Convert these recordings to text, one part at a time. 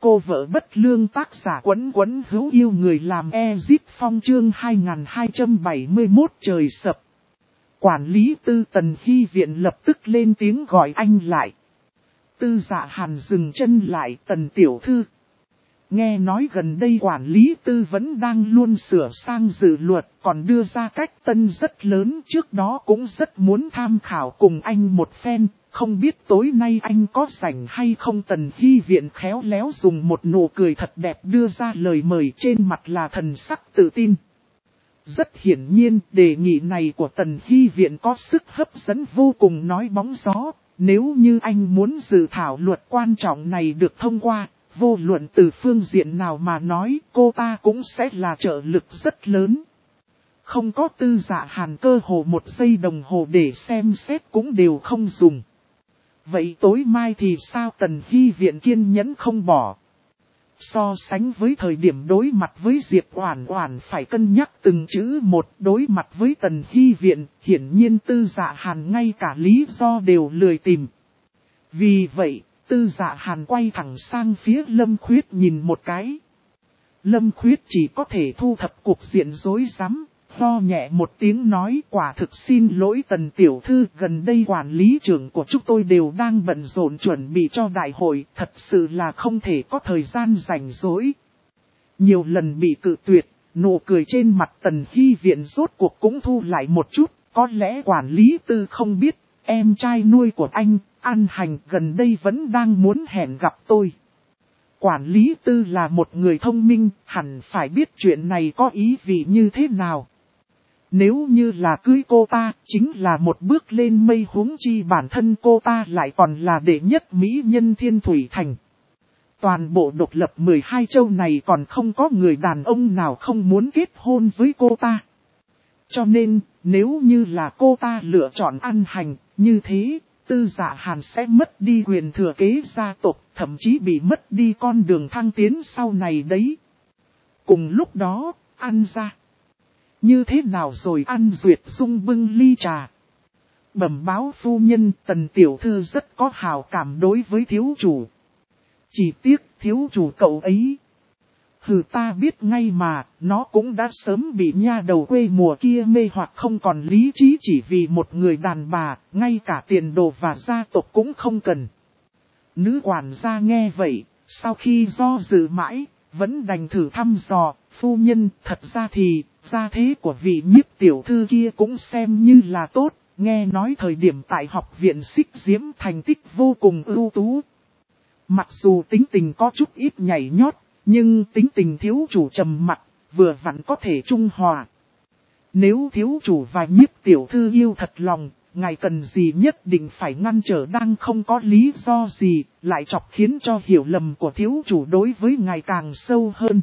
cô vợ bất lương, tác giả Quấn Quấn hữu yêu người làm Ezip Phong, chương 2271 trời sập. Quản lý Tư Tần Hy viện lập tức lên tiếng gọi anh lại. Tư Dạ Hàn dừng chân lại. Tần tiểu thư, nghe nói gần đây quản lý Tư vẫn đang luôn sửa sang dự luật, còn đưa ra cách tân rất lớn, trước đó cũng rất muốn tham khảo cùng anh một phen, không biết tối nay anh có rảnh hay không. Tần Hy viện khéo léo dùng một nụ cười thật đẹp đưa ra lời mời, trên mặt là thần sắc tự tin. Rất hiển nhiên, đề nghị này của Tần Hy viện có sức hấp dẫn vô cùng, nói bóng gió. Nếu như anh muốn dự thảo luật quan trọng này được thông qua, vô luận từ phương diện nào mà nói, cô ta cũng sẽ là trợ lực rất lớn. Không có Tư Dạ Hàn cơ hồ một giây đồng hồ để xem xét cũng đều không dùng. Vậy tối mai thì sao? Tần Hy viện kiên nhẫn không bỏ. So sánh với thời điểm đối mặt với Diệp Oản Oản phải cân nhắc từng chữ một, đối mặt với Tần Hy viện, hiển nhiên Tư Dạ Hàn ngay cả lý do đều lười tìm. Vì vậy, Tư Dạ Hàn quay thẳng sang phía Lâm Khuyết nhìn một cái. Lâm Khuyết chỉ có thể thu thập cục diện rối rắm, ho nhẹ một tiếng nói: quả thực xin lỗi Tần tiểu thư, gần đây quản lý trưởng của chúng tôi đều đang bận rộn chuẩn bị cho đại hội, thật sự là không thể có thời gian rảnh rỗi. Nhiều lần bị cự tuyệt, nụ cười trên mặt Tần Hy viện rốt cuộc cũng thu lại một chút, có lẽ quản lý Tư không biết, em trai nuôi của anh, An Hành, gần đây vẫn đang muốn hẹn gặp tôi. Quản lý Tư là một người thông minh, hẳn phải biết chuyện này có ý vị như thế nào. Nếu như là cưới cô ta, chính là một bước lên mây, huống chi bản thân cô ta lại còn là đệ nhất mỹ nhân Thiên Thủy Thành. Toàn bộ độc lập 12 châu này còn không có người đàn ông nào không muốn kết hôn với cô ta. Cho nên, nếu như là cô ta lựa chọn An Hành, như thế, Tư Dạ Hàn sẽ mất đi quyền thừa kế gia tộc, thậm chí bị mất đi con đường thăng tiến sau này đấy. Cùng lúc đó, An gia. Như thế nào rồi? An Duyệt Dung bưng ly trà. Bẩm báo phu nhân, Tần tiểu thư rất có hảo cảm đối với thiếu chủ. Chỉ tiếc thiếu chủ cậu ấy. Hừ, ta biết ngay mà, nó cũng đã sớm bị nha đầu quê mùa kia mê hoặc không còn lý trí, chỉ vì một người đàn bà, ngay cả tiền đồ và gia tộc cũng không cần. Nữ quản gia nghe vậy, sau khi do dự mãi, vẫn đành thử thăm dò: phu nhân, thật ra thì, gia thế của vị Nhiếp tiểu thư kia cũng xem như là tốt, nghe nói thời điểm tại học viện Xích Diễm thành tích vô cùng ưu tú. Mặc dù tính tình có chút ít nhảy nhót, nhưng tính tình thiếu chủ trầm mặc, vừa vặn có thể trung hòa. Nếu thiếu chủ và Nhiếp tiểu thư yêu thật lòng, ngài cần gì nhất định phải ngăn trở, đang không có lý do gì, lại chọc khiến cho hiểu lầm của thiếu chủ đối với ngài càng sâu hơn.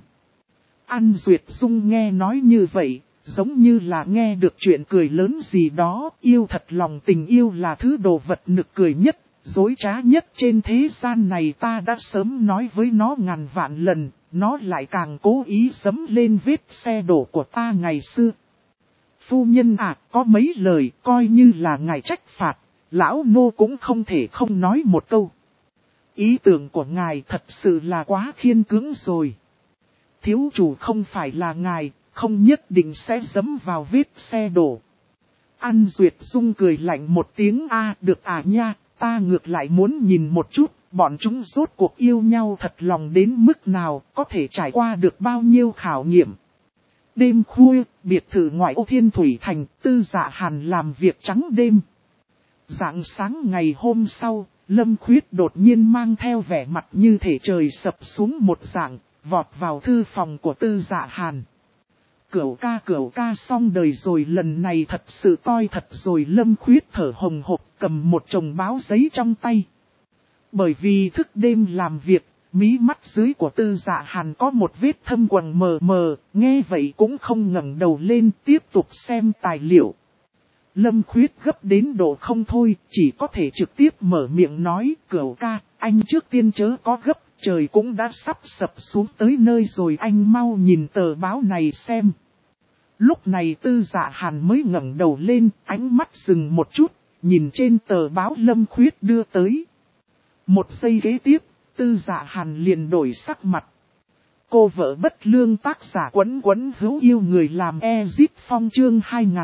An Duyệt Dung nghe nói như vậy, giống như là nghe được chuyện cười lớn gì đó. Yêu thật lòng, tình yêu là thứ đồ vật nực cười nhất, dối trá nhất trên thế gian này, ta đã sớm nói với nó ngàn vạn lần, nó lại càng cố ý giẫm lên vết xe đổ của ta ngày xưa. Phu nhân à, có mấy lời coi như là ngài trách phạt, lão nô cũng không thể không nói một câu. Ý tưởng của ngài thật sự là quá khiên cưỡng rồi. Thiếu chủ không phải là ngài, không nhất định sẽ giẫm vào vết xe đổ. An Duyệt Dung cười lạnh một tiếng: được à nha, ta ngược lại muốn nhìn một chút, bọn chúng rốt cuộc yêu nhau thật lòng đến mức nào, có thể trải qua được bao nhiêu khảo nghiệm. Đêm khuya, biệt thự ngoại ô Thiên Thủy Thành, Tư Dạ Hàn làm việc trắng đêm. Rạng sáng ngày hôm sau, Lâm Khuyết đột nhiên mang theo vẻ mặt như thể trời sập xuống một dạng, vọt vào thư phòng của Tư Dạ Hàn. Cửu ca xong đời rồi, lần này thật sự toi thật rồi. Lâm Khuyết thở hồng hộc cầm một chồng báo giấy trong tay. Bởi vì thức đêm làm việc, mí mắt dưới của Tư Dạ Hàn có một vết thâm quầng mờ mờ, nghe vậy cũng không ngẩng đầu lên tiếp tục xem tài liệu. Lâm Khuyết gấp đến độ không thôi, chỉ có thể trực tiếp mở miệng nói: Cửu ca, anh trước tiên chớ có gấp, trời cũng đã sắp sập xuống tới nơi rồi, anh mau nhìn tờ báo này xem. Lúc này Tư Dạ Hàn mới ngẩng đầu lên, ánh mắt dừng một chút, nhìn trên tờ báo Lâm Khuyết đưa tới. Một giây kế tiếp, Tư Dạ Hàn liền đổi sắc mặt. Cô vợ bất lương tác giả Quấn Quấn hữu yêu người làm Ezip Phong chương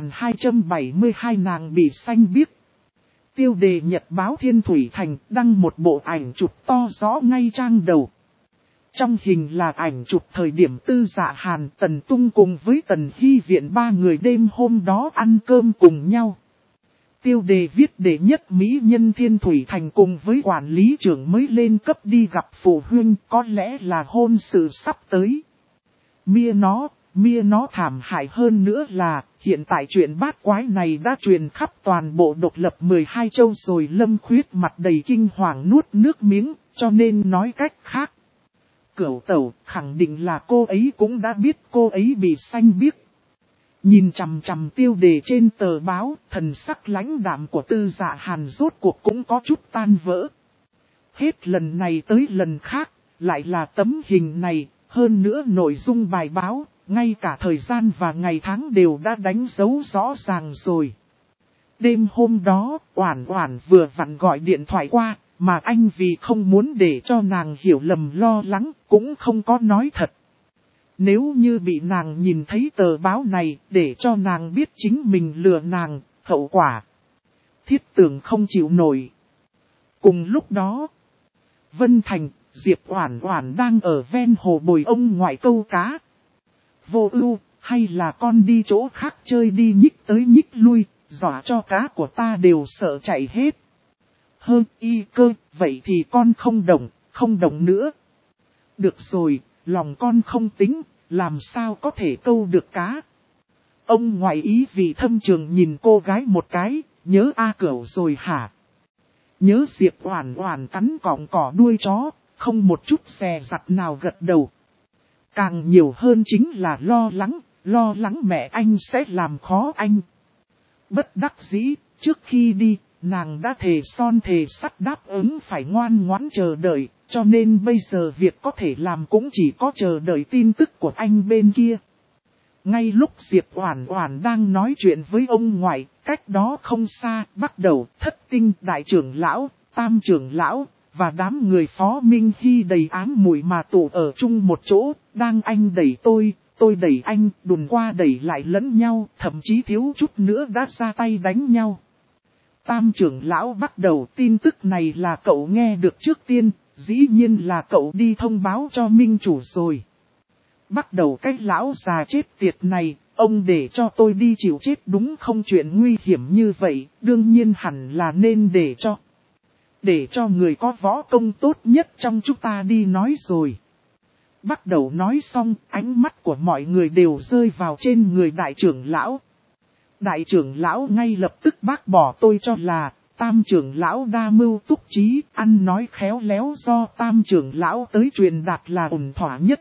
2272 nàng bị xanh biếc. Tiêu đề nhật báo Thiên Thủy Thành đăng một bộ ảnh chụp to rõ ngay trang đầu. Trong hình là ảnh chụp thời điểm Tư Dạ Hàn, Tần Tung cùng với Tần Hy Viện ba người đêm hôm đó ăn cơm cùng nhau. Tiêu đề viết đệ nhất mỹ nhân Thiên Thủy Thành cùng với quản lý trưởng mới lên cấp đi gặp phụ huynh, có lẽ là hôn sự sắp tới. Mia nó thảm hại hơn nữa là, hiện tại chuyện bát quái này đã truyền khắp toàn bộ độc lập 12 châu rồi. Lâm Khuyết mặt đầy kinh hoàng nuốt nước miếng, cho nên nói cách khác. Cửu tẩu khẳng định là cô ấy cũng đã biết cô ấy bị xanh biếc. Nhìn chằm chằm tiêu đề trên tờ báo, thần sắc lãnh đạm của Tư Dạ Hàn rốt cuộc cũng có chút tan vỡ. Hết lần này tới lần khác, lại là tấm hình này, hơn nữa nội dung bài báo, ngay cả thời gian và ngày tháng đều đã đánh dấu rõ ràng rồi. Đêm hôm đó, Oản Oản vừa vặn gọi điện thoại qua, mà anh vì không muốn để cho nàng hiểu lầm lo lắng, cũng không có nói thật. Nếu như bị nàng nhìn thấy tờ báo này, để cho nàng biết chính mình lừa nàng, hậu quả Thiết Tường không chịu nổi. Cùng lúc đó, Vân Thành, Diệp Oản Oản đang ở ven hồ bồi ông ngoại câu cá. Vô Ưu, hay là con đi chỗ khác chơi đi, nhích tới nhích lui, dọa cho cá của ta đều sợ chạy hết. Y cơ, vậy thì con không động nữa. Được rồi, lòng con không tính, làm sao có thể câu được cá. Ông ngoại ý vì thâm trường nhìn cô gái một cái, nhớ A Cửu rồi hả? Nhớ Diệp Oản Oản cắn cọng cỏ đuôi chó, không một chút dè dặt nào gật đầu. Càng nhiều hơn chính là lo lắng mẹ anh sẽ làm khó anh. Bất đắc dĩ, trước khi đi, nàng đã thề son thề sắt đáp ứng phải ngoan ngoãn chờ đợi, cho nên bây giờ việc có thể làm cũng chỉ có chờ đợi tin tức của anh bên kia. Ngay lúc Diệp Oản Oản đang nói chuyện với ông ngoại, cách đó không xa, bắt đầu Thất Tinh đại trưởng lão, Tam trưởng lão, và đám người Phó Minh Hy đầy ám mùi mà tụ ở chung một chỗ, đang anh đẩy tôi đẩy anh, đùn qua đẩy lại lẫn nhau, thậm chí thiếu chút nữa đã ra tay đánh nhau. Tam trưởng lão bắt đầu, tin tức này là cậu nghe được trước tiên, dĩ nhiên là cậu đi thông báo cho minh chủ rồi. Bắt đầu cái lão già chết tiệt này, ông để cho tôi đi chịu chết đúng không, chuyện nguy hiểm như vậy, đương nhiên hẳn là nên để cho người có võ công tốt nhất trong chúng ta đi nói rồi. Bắt đầu nói xong, ánh mắt của mọi người đều rơi vào trên người đại trưởng lão. Đại trưởng lão ngay lập tức bác bỏ tôi cho là, Tam trưởng lão đa mưu túc trí, ăn nói khéo léo do Tam trưởng lão tới truyền đạt là ổn thỏa nhất.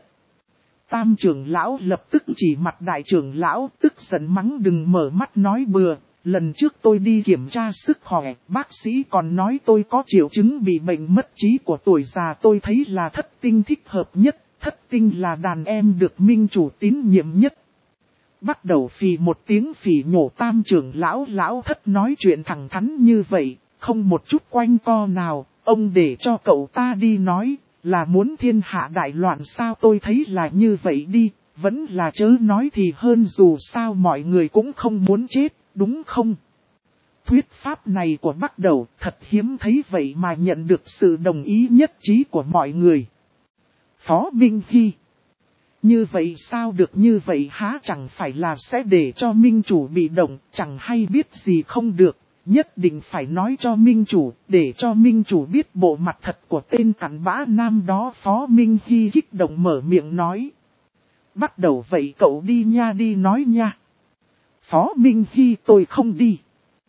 Tam trưởng lão lập tức chỉ mặt đại trưởng lão, tức giận mắng đừng mở mắt nói bừa. Lần trước tôi đi kiểm tra sức khỏe, bác sĩ còn nói tôi có triệu chứng bị bệnh mất trí của tuổi già, tôi thấy là Thất Tinh thích hợp nhất, Thất Tinh là đàn em được minh chủ tín nhiệm nhất. Bắt đầu phì một tiếng phỉ nhổ. Tam trưởng lão Thất nói chuyện thẳng thắn như vậy, không một chút quanh co nào, ông để cho cậu ta đi nói, là muốn thiên hạ đại loạn sao, tôi thấy là như vậy đi, vẫn là chớ nói thì hơn, dù sao mọi người cũng không muốn chết, đúng không? Thuyết pháp này của bắt đầu thật hiếm thấy vậy mà nhận được sự đồng ý nhất trí của mọi người. Phó Minh Hy. Như vậy sao được, như vậy há chẳng phải là sẽ để cho minh chủ bị động, chẳng hay biết gì không được, nhất định phải nói cho minh chủ, để cho minh chủ biết bộ mặt thật của tên cặn bã nam đó. Phó Minh Hy kích động mở miệng nói. Bắt đầu vậy cậu đi nha, đi nói nha. Phó Minh Hy tôi không đi.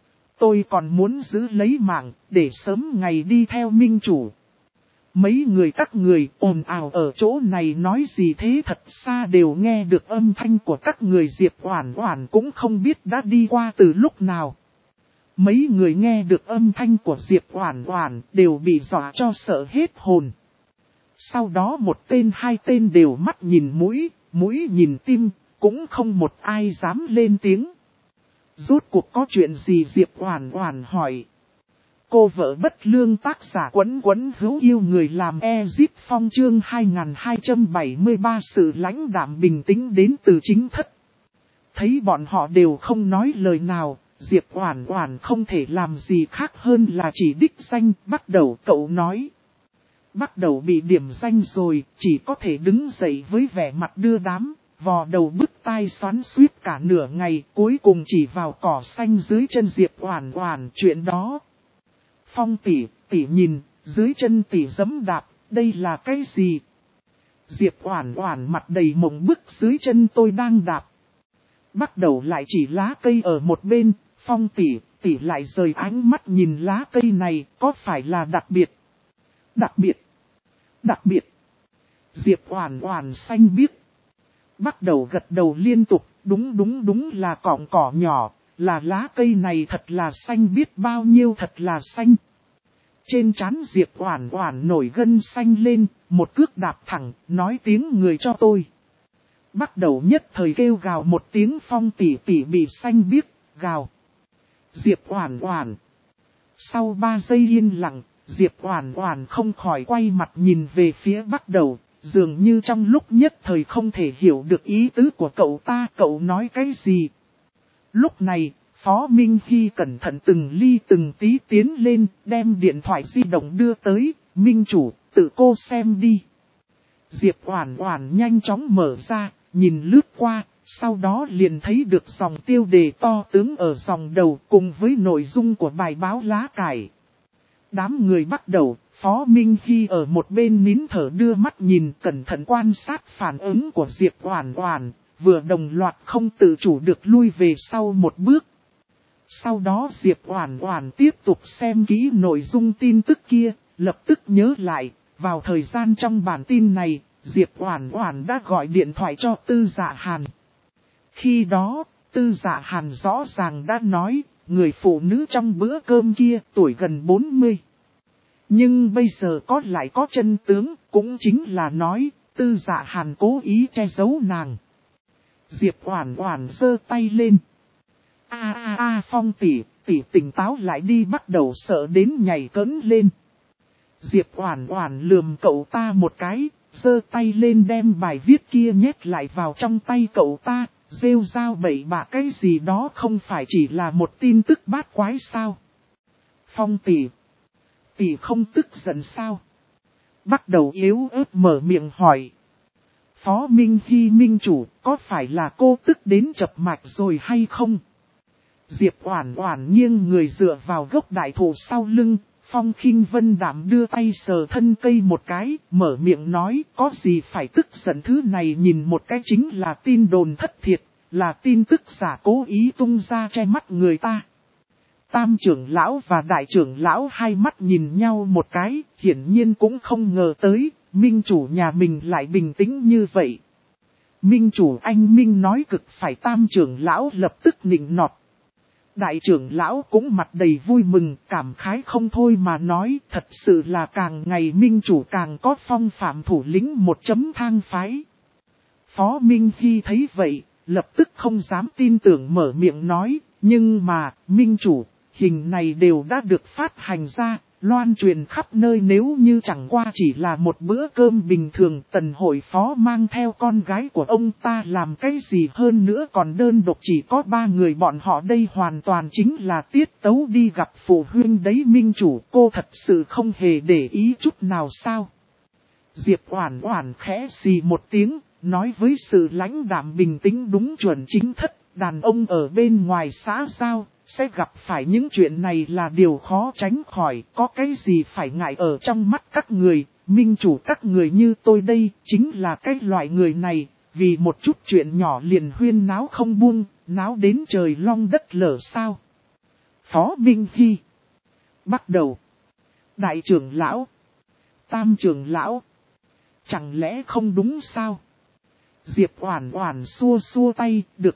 Tôi còn muốn giữ lấy mạng, để sớm ngày đi theo minh chủ. Mấy người các người ồn ào ở chỗ này nói gì thế, thật xa đều nghe được âm thanh của các người. Diệp Oản Oản cũng không biết đã đi qua từ lúc nào. Mấy người nghe được âm thanh của Diệp Oản Oản đều bị dọa cho sợ hết hồn. Sau đó một tên hai tên đều mắt nhìn mũi, mũi nhìn tim, cũng không một ai dám lên tiếng. Rốt cuộc có chuyện gì, Diệp Oản Oản hỏi. Cô vợ bất lương tác giả Quấn Quấn hữu yêu người làm Ezip Phong chương 2273 sự lãnh đạm bình tĩnh đến từ chính thất. Thấy bọn họ đều không nói lời nào, Diệp Oản Oản không thể làm gì khác hơn là chỉ đích danh. Bắt đầu cậu nói. Bắt đầu bị điểm danh rồi, chỉ có thể đứng dậy với vẻ mặt đưa đám, vò đầu bứt tai xoắn xuýt cả nửa ngày, cuối cùng chỉ vào cỏ xanh dưới chân Diệp Oản Oản. Chuyện đó. Phong tỷ, tỷ nhìn, dưới chân tỷ giẫm đạp, đây là cái gì? Diệp Oản Oản mặt đầy mộng bức, dưới chân tôi đang đạp. Bắt đầu lại chỉ lá cây ở một bên. Phong tỷ, tỷ lại rời ánh mắt nhìn lá cây này, có phải là đặc biệt? Đặc biệt? Đặc biệt? Diệp Oản Oản xanh biếc. Bắt đầu gật đầu liên tục, đúng là cọng cỏ nhỏ, là lá cây này thật là xanh biết bao nhiêu, thật là xanh. Trên trán Diệp Oản Oản nổi gân xanh lên, một cước đạp thẳng, nói tiếng người cho tôi. Bắt đầu nhất thời kêu gào một tiếng. Phong tỷ tỷ bị xanh biếc, gào. Diệp Oản Oản. Sau 3 giây yên lặng, Diệp Oản Oản không khỏi quay mặt nhìn về phía Bắt đầu, dường như trong lúc nhất thời không thể hiểu được ý tứ của cậu ta. Cậu nói cái gì? Lúc này, Phó Minh Hy cẩn thận từng ly từng tí tiến lên, đem điện thoại di động đưa tới. Minh chủ, tự cô xem đi. Diệp Oản Oản nhanh chóng mở ra, nhìn lướt qua, sau đó liền thấy được dòng tiêu đề to tướng ở dòng đầu cùng với nội dung của bài báo lá cải. Đám người Bắt đầu, Phó Minh Hy ở một bên nín thở đưa mắt nhìn, cẩn thận quan sát phản ứng của Diệp Oản Oản, vừa đồng loạt không tự chủ được lui về sau một bước. Sau đó Diệp Oản Oản tiếp tục xem kỹ nội dung tin tức kia, lập tức nhớ lại, vào thời gian trong bản tin này, Diệp Oản Oản đã gọi điện thoại cho Tư Dạ Hàn. Khi đó, Tư Dạ Hàn rõ ràng đã nói, người phụ nữ trong bữa cơm kia tuổi gần 40. Nhưng bây giờ lại có chân tướng, cũng chính là nói, Tư Dạ Hàn cố ý che giấu nàng. Diệp Oản Oản giơ tay lên. Phong tỷ, tỷ tỉnh táo lại đi. Bắt đầu sợ đến nhảy cẫng lên. Diệp Oản Oản lườm cậu ta một cái, giơ tay lên đem bài viết kia nhét lại vào trong tay cậu ta, rêu rao bậy bạ cái gì đó, không phải chỉ là một tin tức bát quái sao? Phong tỷ, tỷ không tức giận sao? Bắt đầu yếu ớt mở miệng hỏi. Phó Minh Hy minh chủ, có phải là cô tức đến chập mạch rồi hay không? Diệp Oản Oản nghiêng người dựa vào gốc đại thụ sau lưng. Phong Khinh Vân đạm đưa tay sờ thân cây một cái, mở miệng nói, có gì phải tức giận, thứ này nhìn một cái chính là tin đồn thất thiệt, là tin tức giả cố ý tung ra che mắt người ta. Tam trưởng lão và đại trưởng lão hai mắt nhìn nhau một cái, hiển nhiên cũng không ngờ tới, minh chủ nhà mình lại bình tĩnh như vậy. Minh chủ anh Minh nói cực phải. Tam trưởng lão lập tức nịnh nọt. Đại trưởng lão cũng mặt đầy vui mừng, cảm khái không thôi mà nói, thật sự là càng ngày minh chủ càng có phong phạm thủ lĩnh một chấm thang phái. Phó Minh Hy thấy vậy, lập tức không dám tin tưởng mở miệng nói, nhưng mà, minh chủ, hình này đều đã được phát hành ra, loan truyền khắp nơi, nếu như chẳng qua chỉ là một bữa cơm bình thường, Tần hội phó mang theo con gái của ông ta làm cái gì, hơn nữa còn đơn độc chỉ có 3 người bọn họ, đây hoàn toàn chính là tiết tấu đi gặp phụ huynh đấy. Minh chủ, cô thật sự không hề để ý chút nào sao? Diệp Oản Oản khẽ xì một tiếng, nói với sự lãnh đạm bình tĩnh đúng chuẩn chính thất, đàn ông ở bên ngoài xã giao sẽ gặp phải những chuyện này là điều khó tránh khỏi, có cái gì phải ngại ở trong mắt các người. Minh chủ các người như tôi đây, chính là cái loại người này, vì một chút chuyện nhỏ liền huyên náo không buông, náo đến trời long đất lở sao? Phó Minh Hy. Bắt đầu. Đại trưởng lão. Tam trưởng lão. Chẳng lẽ không đúng sao? Diệp Oản Oản xua xua tay, được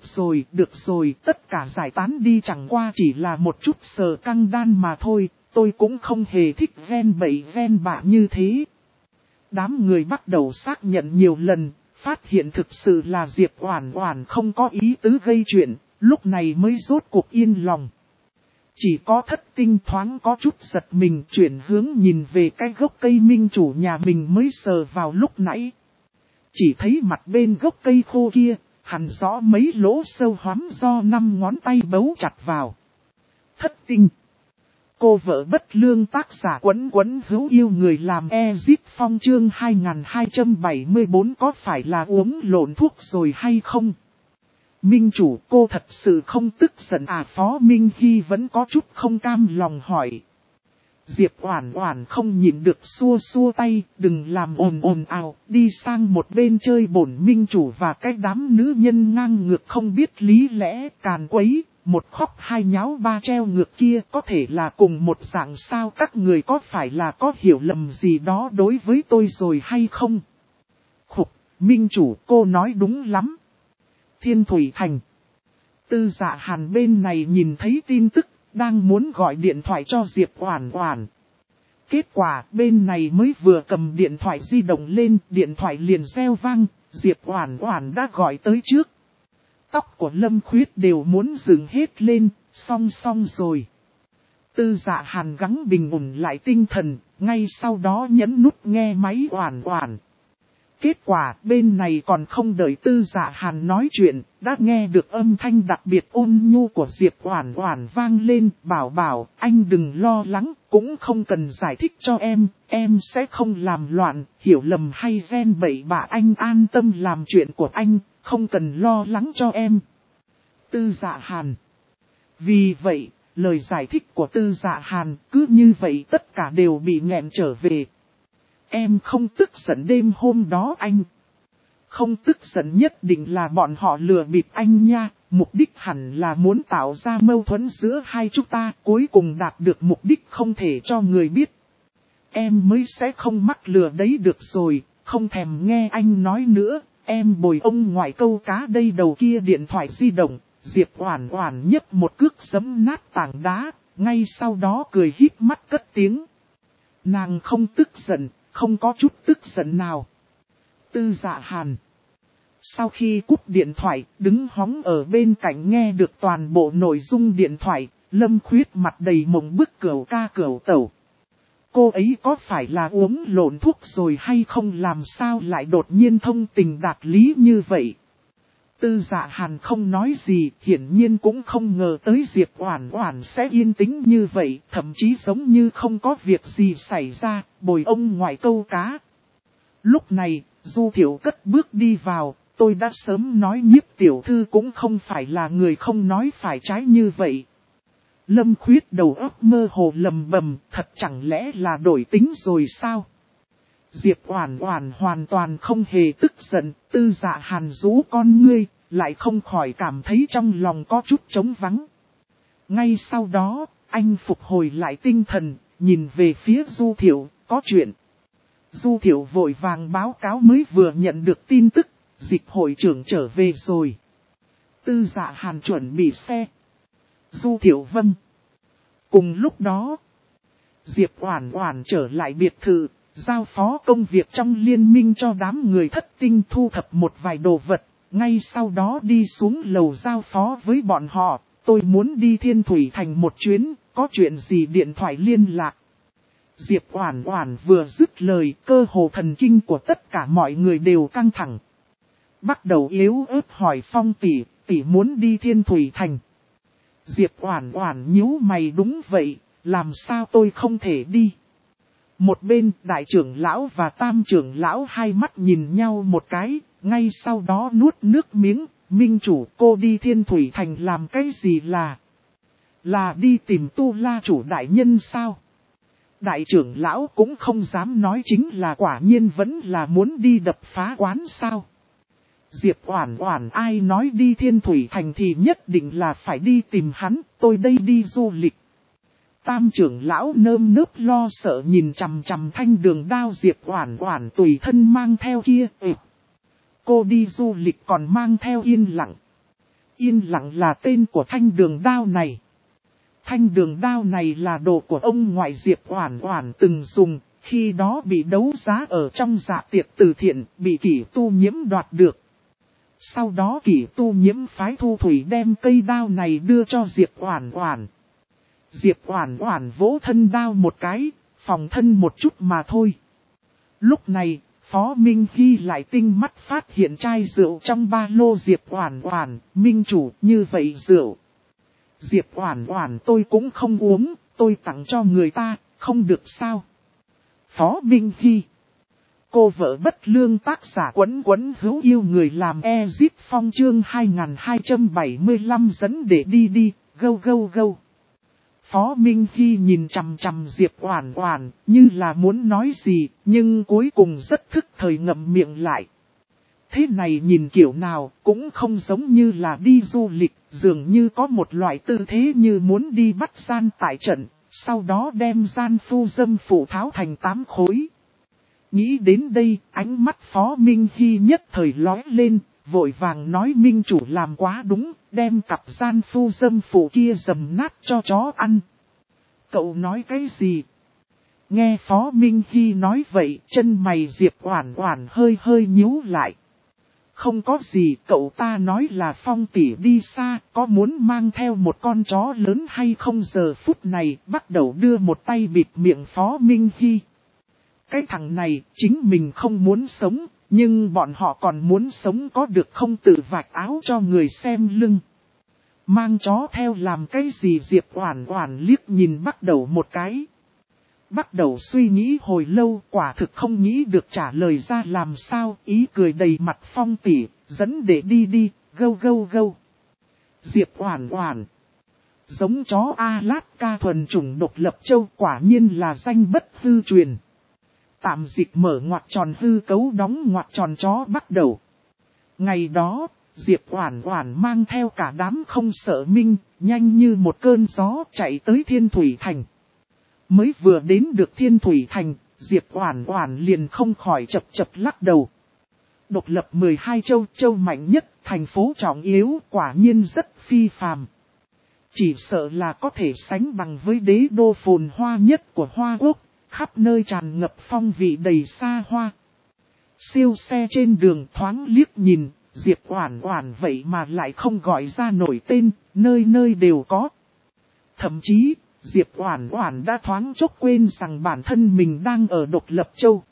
rồi, tất cả giải tán đi, chẳng qua chỉ là một chút sờ căng đan mà thôi, tôi cũng không hề thích ven bậy ven bạ như thế. Đám người bắt đầu xác nhận nhiều lần, phát hiện thực sự là Diệp Oản Oản không có ý tứ gây chuyện, lúc này mới rốt cuộc yên lòng. Chỉ có Thất Tinh thoáng có chút giật mình chuyển hướng nhìn về cái gốc cây minh chủ nhà mình mới sờ vào lúc nãy. Chỉ thấy mặt bên gốc cây khô kia, hẳn rõ mấy lỗ sâu hoắm do 5 ngón tay bấu chặt vào. Thất Tinh. Cô vợ bất lương tác giả quấn quấn hữu yêu người làm Ezip Phong chương 2274 có phải là uống lộn thuốc rồi hay không? Minh chủ, cô thật sự không tức giận à? Phó Minh Hy vẫn có chút không cam lòng hỏi. Diệp Oản Oản không nhịn được xua xua tay, đừng làm ồn ào, đi sang một bên chơi bổn minh chủ và cái đám nữ nhân ngang ngược không biết lý lẽ, càn quấy, một khóc hai nháo ba treo ngược kia có thể là cùng một dạng sao? Các người có phải là có hiểu lầm gì đó đối với tôi rồi hay không? Khục, minh chủ, cô nói đúng lắm. Thiên Thủy Thành. Tư Dạ Hàn bên này nhìn thấy tin tức, đang muốn gọi điện thoại cho Diệp Oản Oản. Kết quả bên này mới vừa cầm điện thoại di động lên, điện thoại liền reo vang, Diệp Oản Oản đã gọi tới trước. Tóc của Lâm Khuyết đều muốn dựng hết lên, xong rồi. Tư Dạ Hàn gắng bình ổn lại tinh thần, ngay sau đó nhấn nút nghe máy Oản Oản. Kết quả bên này còn không đợi Tư Dạ Hàn nói chuyện, đã nghe được âm thanh đặc biệt ôn nhu của Diệp Oản Oản vang lên, bảo anh đừng lo lắng, cũng không cần giải thích cho em sẽ không làm loạn, hiểu lầm hay ghen bậy bạ, anh an tâm làm chuyện của anh, không cần lo lắng cho em. Tư Dạ Hàn. Vì vậy, lời giải thích của Tư Dạ Hàn cứ như vậy tất cả đều bị nghẹn trở về. Em không tức giận đêm hôm đó anh. Không tức giận nhất định là bọn họ lừa bịp anh nha. Mục đích hẳn là muốn tạo ra mâu thuẫn giữa hai chúng ta. Cuối cùng đạt được mục đích không thể cho người biết. Em mới sẽ không mắc lừa đấy được rồi. Không thèm nghe anh nói nữa. Em bồi ông ngoại câu cá đây. Đầu kia điện thoại di động. Diệp Oản Oản nhấp một cước giẫm nát tảng đá. Ngay sau đó cười híp mắt cất tiếng. Nàng không tức giận. Không có chút tức giận nào. Tư Dạ Hàn. Sau khi cúp điện thoại, đứng hóng ở bên cạnh nghe được toàn bộ nội dung điện thoại, Lâm Khuyết mặt đầy mộng bức cẩu ca cẩu tẩu. Cô ấy có phải là uống lộn thuốc rồi hay không, làm sao lại đột nhiên thông tình đạt lý như vậy? Tư Dạ Hàn không nói gì, hiển nhiên cũng không ngờ tới Diệp Oản Oản sẽ yên tĩnh như vậy, thậm chí giống như không có việc gì xảy ra, bồi ông ngoại câu cá. Lúc này, Du Thiệu cất bước đi vào, tôi đã sớm nói Nhiếp tiểu thư cũng không phải là người không nói phải trái như vậy. Lâm Khuyết đầu óc mơ hồ lầm bầm, thật chẳng lẽ là đổi tính rồi sao? Diệp Oản Oản hoàn toàn không hề tức giận, Tư Dạ Hàn rũ con ngươi, lại không khỏi cảm thấy trong lòng có chút trống vắng. Ngay sau đó, anh phục hồi lại tinh thần, nhìn về phía Du Thiệu, có chuyện. Du Thiệu vội vàng báo cáo mới vừa nhận được tin tức, Dịch hội trưởng trở về rồi. Tư Dạ Hàn chuẩn bị xe. Du Thiệu vâng. Cùng lúc đó, Diệp Oản Oản trở lại biệt thự. Giao phó công việc trong liên minh cho đám người Thất Tinh thu thập một vài đồ vật, ngay sau đó đi xuống lầu giao phó với bọn họ, tôi muốn đi Thiên Thủy Thành một chuyến, có chuyện gì điện thoại liên lạc. Diệp Oản Oản vừa dứt lời, cơ hồ thần kinh của tất cả mọi người đều căng thẳng. Bắt đầu yếu ớt hỏi Phong tỷ muốn đi Thiên Thủy Thành. Diệp Oản Oản nhíu mày, đúng vậy, làm sao tôi không thể đi. Một bên đại trưởng lão và tam trưởng lão hai mắt nhìn nhau một cái, ngay sau đó nuốt nước miếng, minh chủ cô đi Thiên Thủy Thành làm cái gì là đi tìm Tu La chủ đại nhân sao? Đại trưởng lão cũng không dám nói chính là quả nhiên vẫn là muốn đi đập phá quán sao? Diệp Oản Oản ai nói đi Thiên Thủy Thành thì nhất định là phải đi tìm hắn, tôi đây đi du lịch. Tam trưởng lão nơm nớp lo sợ nhìn chằm chằm Thanh Đường Đao Diệp Oản Oản tùy thân mang theo kia. Cô đi du lịch còn mang theo Yên Lặng. Yên Lặng là tên của Thanh Đường Đao này. Thanh Đường Đao này là đồ của ông ngoại Diệp Oản Oản từng dùng, khi đó bị đấu giá ở trong dạ tiệc từ thiện, bị Kỷ Tu Nhiễm đoạt được. Sau đó Kỷ Tu Nhiễm phái Thu Thủy đem cây đao này đưa cho Diệp Oản Oản. Diệp Oản Oản vỗ thân đao một cái, phòng thân một chút mà thôi. Lúc này, Phó Minh Hy lại tinh mắt phát hiện chai rượu trong ba lô Diệp Oản Oản, minh chủ như vậy rượu. Diệp Oản Oản tôi cũng không uống, tôi tặng cho người ta, không được sao. Phó Minh Hy. Cô vợ bất lương tác giả Quấn Quấn hữu yêu người làm Ezip Phong chương 2275 dẫn để đi, go. Phó Minh Hy nhìn chằm chằm Diệp Oản Oản như là muốn nói gì, nhưng cuối cùng rất thức thời ngậm miệng lại. Thế này nhìn kiểu nào cũng không giống như là đi du lịch, dường như có một loại tư thế như muốn đi bắt gian tại trận, sau đó đem gian phu dâm phụ tháo thành 8 khối. Nghĩ đến đây, ánh mắt Phó Minh Hy nhất thời lóe lên, vội vàng nói minh chủ làm quá đúng, đem cặp gian phu dâm phụ kia dầm nát cho chó ăn. Cậu nói cái gì? Nghe Phó Minh Hy nói vậy, chân mày Diệp Oản Oản hơi nhíu lại. Không có gì, cậu ta nói là Phong tỷ đi xa, có muốn mang theo một con chó lớn hay không? Giờ phút này, bắt đầu đưa một tay bịt miệng Phó Minh Hy. Cái thằng này, chính mình không muốn sống, nhưng bọn họ còn muốn sống có được không? Tự vạch áo cho người xem lưng. Mang chó theo làm cái gì? Diệp Oản Oản liếc nhìn bắt đầu một cái. Bắt đầu suy nghĩ hồi lâu, quả thực không nghĩ được trả lời ra làm sao, ý cười đầy mặt Phong tỷ, dẫn để đi, go. Diệp Oản Oản. Giống chó Alaska thuần chủng độc lập châu, quả nhiên là danh bất hư truyền. Tạm dịch mở ngoặc tròn hư cấu đóng ngoặc tròn chó bắt đầu. Ngày đó, Diệp Oản Oản mang theo cả đám không sợ minh, nhanh như một cơn gió chạy tới Thiên Thủy Thành. Mới vừa đến được Thiên Thủy Thành, Diệp Oản Oản liền không khỏi chập lắc đầu. Độc lập 12 châu, châu mạnh nhất, thành phố trọng yếu, quả nhiên rất phi phàm. Chỉ sợ là có thể sánh bằng với đế đô phồn hoa nhất của Hoa Quốc, khắp nơi tràn ngập phong vị đầy xa hoa. Siêu xe trên đường thoáng liếc nhìn, Diệp Oản Oản vậy mà lại không gọi ra nổi tên, nơi nơi đều có. Thậm chí, Diệp Oản Oản đã thoáng chốc quên rằng bản thân mình đang ở độc lập châu.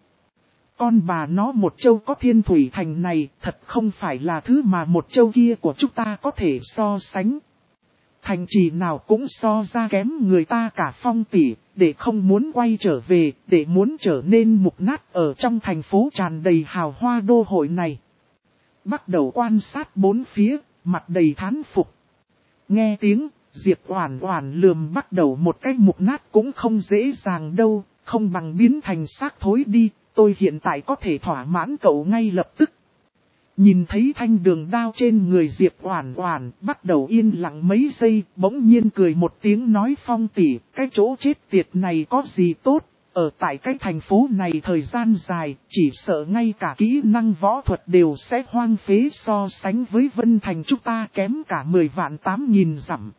Con bà nó một châu có Thiên Thủy Thành này thật không phải là thứ mà một châu kia của chúng ta có thể so sánh. Thành trì nào cũng so ra kém người ta cả. Phong tỷ, để không muốn quay trở về, để muốn trở nên mục nát ở trong thành phố tràn đầy hào hoa đô hội này. Bắt đầu quan sát bốn phía, mặt đầy thán phục. Nghe tiếng, Diệp Oản Oản lườm bắt đầu một cái mục nát cũng không dễ dàng đâu, không bằng biến thành xác thối đi, tôi hiện tại có thể thỏa mãn cậu ngay lập tức. Nhìn thấy thanh đường đao trên người Diệp Oản Oản, bắt đầu yên lặng mấy giây, bỗng nhiên cười một tiếng nói Phong tỷ, cái chỗ chết tiệt này có gì tốt, ở tại cái thành phố này thời gian dài, chỉ sợ ngay cả kỹ năng võ thuật đều sẽ hoang phế, so sánh với Vân Thành chúng ta kém cả 10 vạn 8.000 dặm.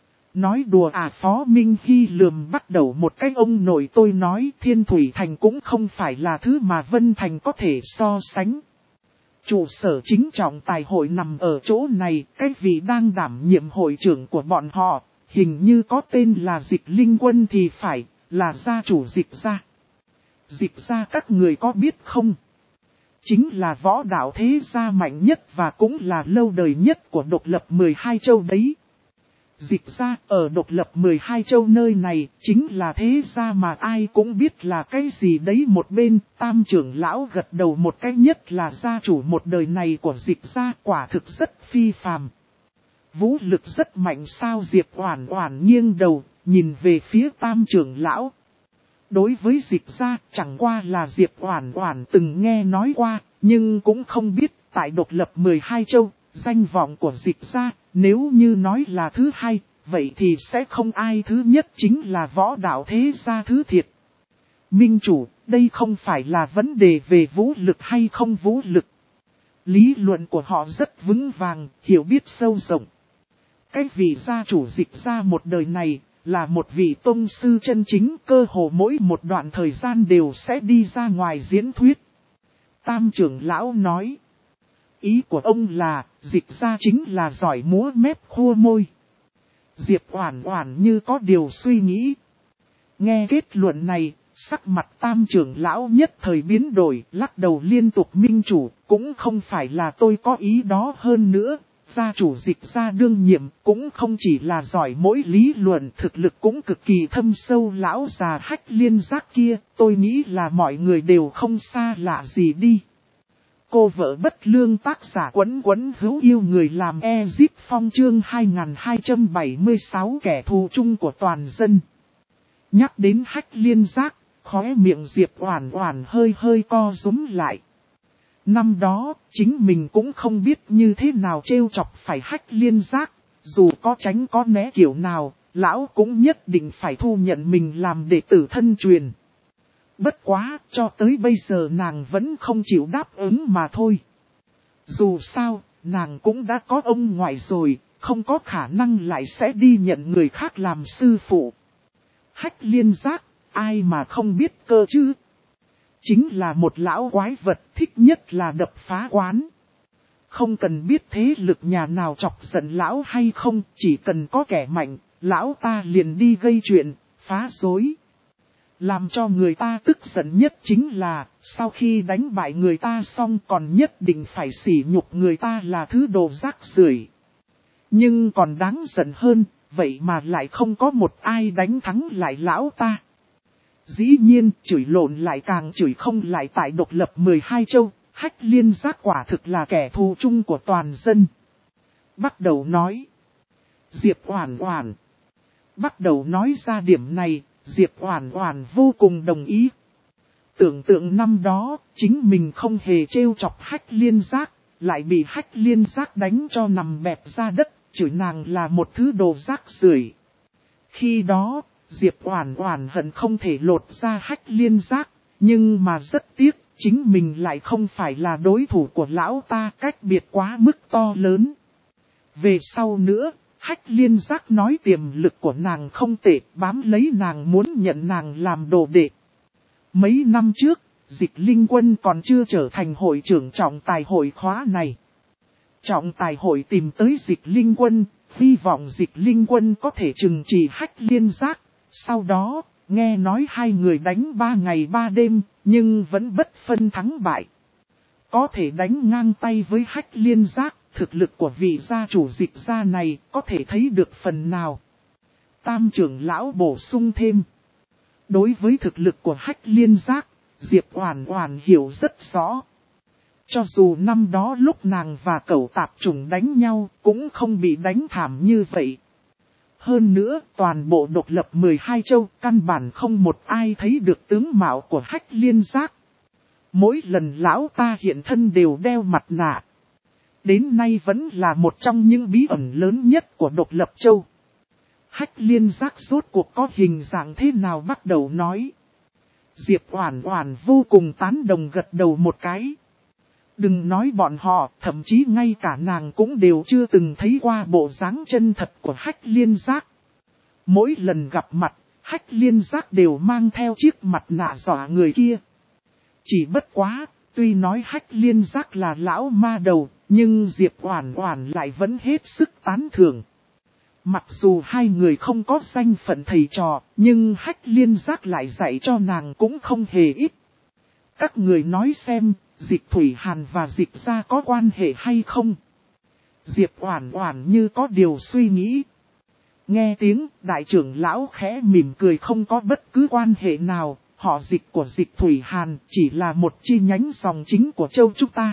Nói đùa à? Phó Minh Hy lườm bắt đầu một cái ông nội, tôi nói Thiên Thủy Thành cũng không phải là thứ mà Vân Thành có thể so sánh. Trụ sở chính trọng tài hội nằm ở chỗ này, cái vị đang đảm nhiệm hội trưởng của bọn họ, hình như có tên là Dịch Linh Quân thì phải, là gia chủ Dịch gia. Dịch gia các người có biết không? Chính là võ đạo thế gia mạnh nhất và cũng là lâu đời nhất của độc lập 12 châu đấy. Dịch gia ở độc lập 12 châu nơi này chính là thế gia mà ai cũng biết là cái gì đấy. Một bên Tam trưởng lão gật đầu một cái, nhất là gia chủ một đời này của Dịch gia quả thực rất phi phàm. Vũ lực rất mạnh sao? Diệp Oản Oản nghiêng đầu nhìn về phía Tam trưởng lão. Đối với Dịch gia chẳng qua là Diệp Oản Oản từng nghe nói qua, nhưng cũng không biết tại độc lập 12 châu, danh vọng của Dịch gia nếu như nói là thứ hai, vậy thì sẽ không ai thứ nhất, chính là võ đạo thế gia thứ thiệt. Minh chủ, đây không phải là vấn đề về vũ lực hay không vũ lực. Lý luận của họ rất vững vàng, hiểu biết sâu rộng. Cái vị gia chủ Dịch gia một đời này, là một vị tông sư chân chính, cơ hồ mỗi một đoạn thời gian đều sẽ đi ra ngoài diễn thuyết. Tam trưởng lão nói. Ý của ông là, Dịch gia chính là giỏi múa mép khua môi. Diệp Oản Oản như có điều suy nghĩ. Nghe kết luận này, sắc mặt Tam trưởng lão nhất thời biến đổi, lắc đầu liên tục minh chủ, cũng không phải là tôi có ý đó hơn nữa. Gia chủ Dịch gia đương nhiệm cũng không chỉ là giỏi mỗi lý luận, thực lực cũng cực kỳ thâm sâu. Lão già Hách Liên Giác kia, tôi nghĩ là mọi người đều không xa lạ gì đi. Cô vợ bất lương tác giả Quấn Quấn hữu yêu người làm Ezip Phong chương 2276 kẻ thù chung của toàn dân. Nhắc đến Hách Liên Giác, khóe miệng Diệp Oản Oản hơi hơi co rúm lại. Năm đó, chính mình cũng không biết như thế nào trêu chọc phải Hách Liên Giác, dù có tránh có né kiểu nào, lão cũng nhất định phải thu nhận mình làm đệ tử thân truyền. Bất quá, cho tới bây giờ nàng vẫn không chịu đáp ứng mà thôi. Dù sao, nàng cũng đã có ông ngoại rồi, không có khả năng lại sẽ đi nhận người khác làm sư phụ. Hách Liên Giác, ai mà không biết cơ chứ? Chính là một lão quái vật, thích nhất là đập phá quán. Không cần biết thế lực nhà nào chọc giận lão hay không, chỉ cần có kẻ mạnh, lão ta liền đi gây chuyện, phá rối. Làm cho người ta tức giận nhất chính là, sau khi đánh bại người ta xong còn nhất định phải sỉ nhục người ta là thứ đồ rác rưởi. Nhưng còn đáng giận hơn, vậy mà lại không có một ai đánh thắng lại lão ta. Dĩ nhiên, chửi lộn lại càng chửi không lại tại độc lập 12 châu, Hách Liên Giác quả thực là kẻ thù chung của toàn dân. Bắt đầu nói. Diệp Oản Oản. Bắt đầu nói ra điểm này, Diệp Oản Oản vô cùng đồng ý. Tưởng tượng năm đó, chính mình không hề trêu chọc Hách Liên Giác, lại bị Hách Liên Giác đánh cho nằm bẹp ra đất, chửi nàng là một thứ đồ rác rưởi. Khi đó, Diệp Oản Oản hận không thể lột ra Hách Liên Giác, nhưng mà rất tiếc, chính mình lại không phải là đối thủ của lão ta, cách biệt quá mức to lớn. Về sau nữa, Hách Liên Giác nói tiềm lực của nàng không tệ, bám lấy nàng muốn nhận nàng làm đồ đệ. Mấy năm trước, Dịch Linh Quân còn chưa trở thành hội trưởng trọng tài hội khóa này. Trọng tài hội tìm tới Dịch Linh Quân, hy vọng Dịch Linh Quân có thể trừng trị Hách Liên Giác. Sau đó, nghe nói hai người đánh 3 ngày 3 đêm, nhưng vẫn bất phân thắng bại. Có thể đánh ngang tay với Hách Liên Giác, thực lực của vị gia chủ Dịch gia này có thể thấy được phần nào. Tam trưởng lão bổ sung thêm. Đối với thực lực của Hách Liên Giác, Diệp Oản Oản hiểu rất rõ. Cho dù năm đó lúc nàng và cẩu tạp chủng đánh nhau cũng không bị đánh thảm như vậy. Hơn nữa, toàn bộ độc lập 12 châu căn bản không một ai thấy được tướng mạo của Hách Liên Giác. Mỗi lần lão ta hiện thân đều đeo mặt nạ. Đến nay vẫn là một trong những bí ẩn lớn nhất của độc lập châu. Hách Liên Giác rốt cuộc có hình dạng thế nào bắt đầu nói. Diệp Oản Oản vô cùng tán đồng gật đầu một cái. Đừng nói bọn họ, thậm chí ngay cả nàng cũng đều chưa từng thấy qua bộ dáng chân thật của Hách Liên Giác. Mỗi lần gặp mặt, Hách Liên Giác đều mang theo chiếc mặt nạ dọa người kia. Chỉ bất quá, tuy nói Hách Liên Giác là lão ma đầu, nhưng Diệp Oản Oản lại vẫn hết sức tán thưởng. Mặc dù hai người không có danh phận thầy trò, nhưng Hách Liên Giác lại dạy cho nàng cũng không hề ít. Các người nói xem, Dịch Thủy Hàn và Dịch gia có quan hệ hay không? Diệp Oản Oản như có điều suy nghĩ. Nghe tiếng, đại trưởng lão khẽ mỉm cười, không có bất cứ quan hệ nào, họ Dịch của Dịch Thủy Hàn chỉ là một chi nhánh dòng chính của châu chúng ta.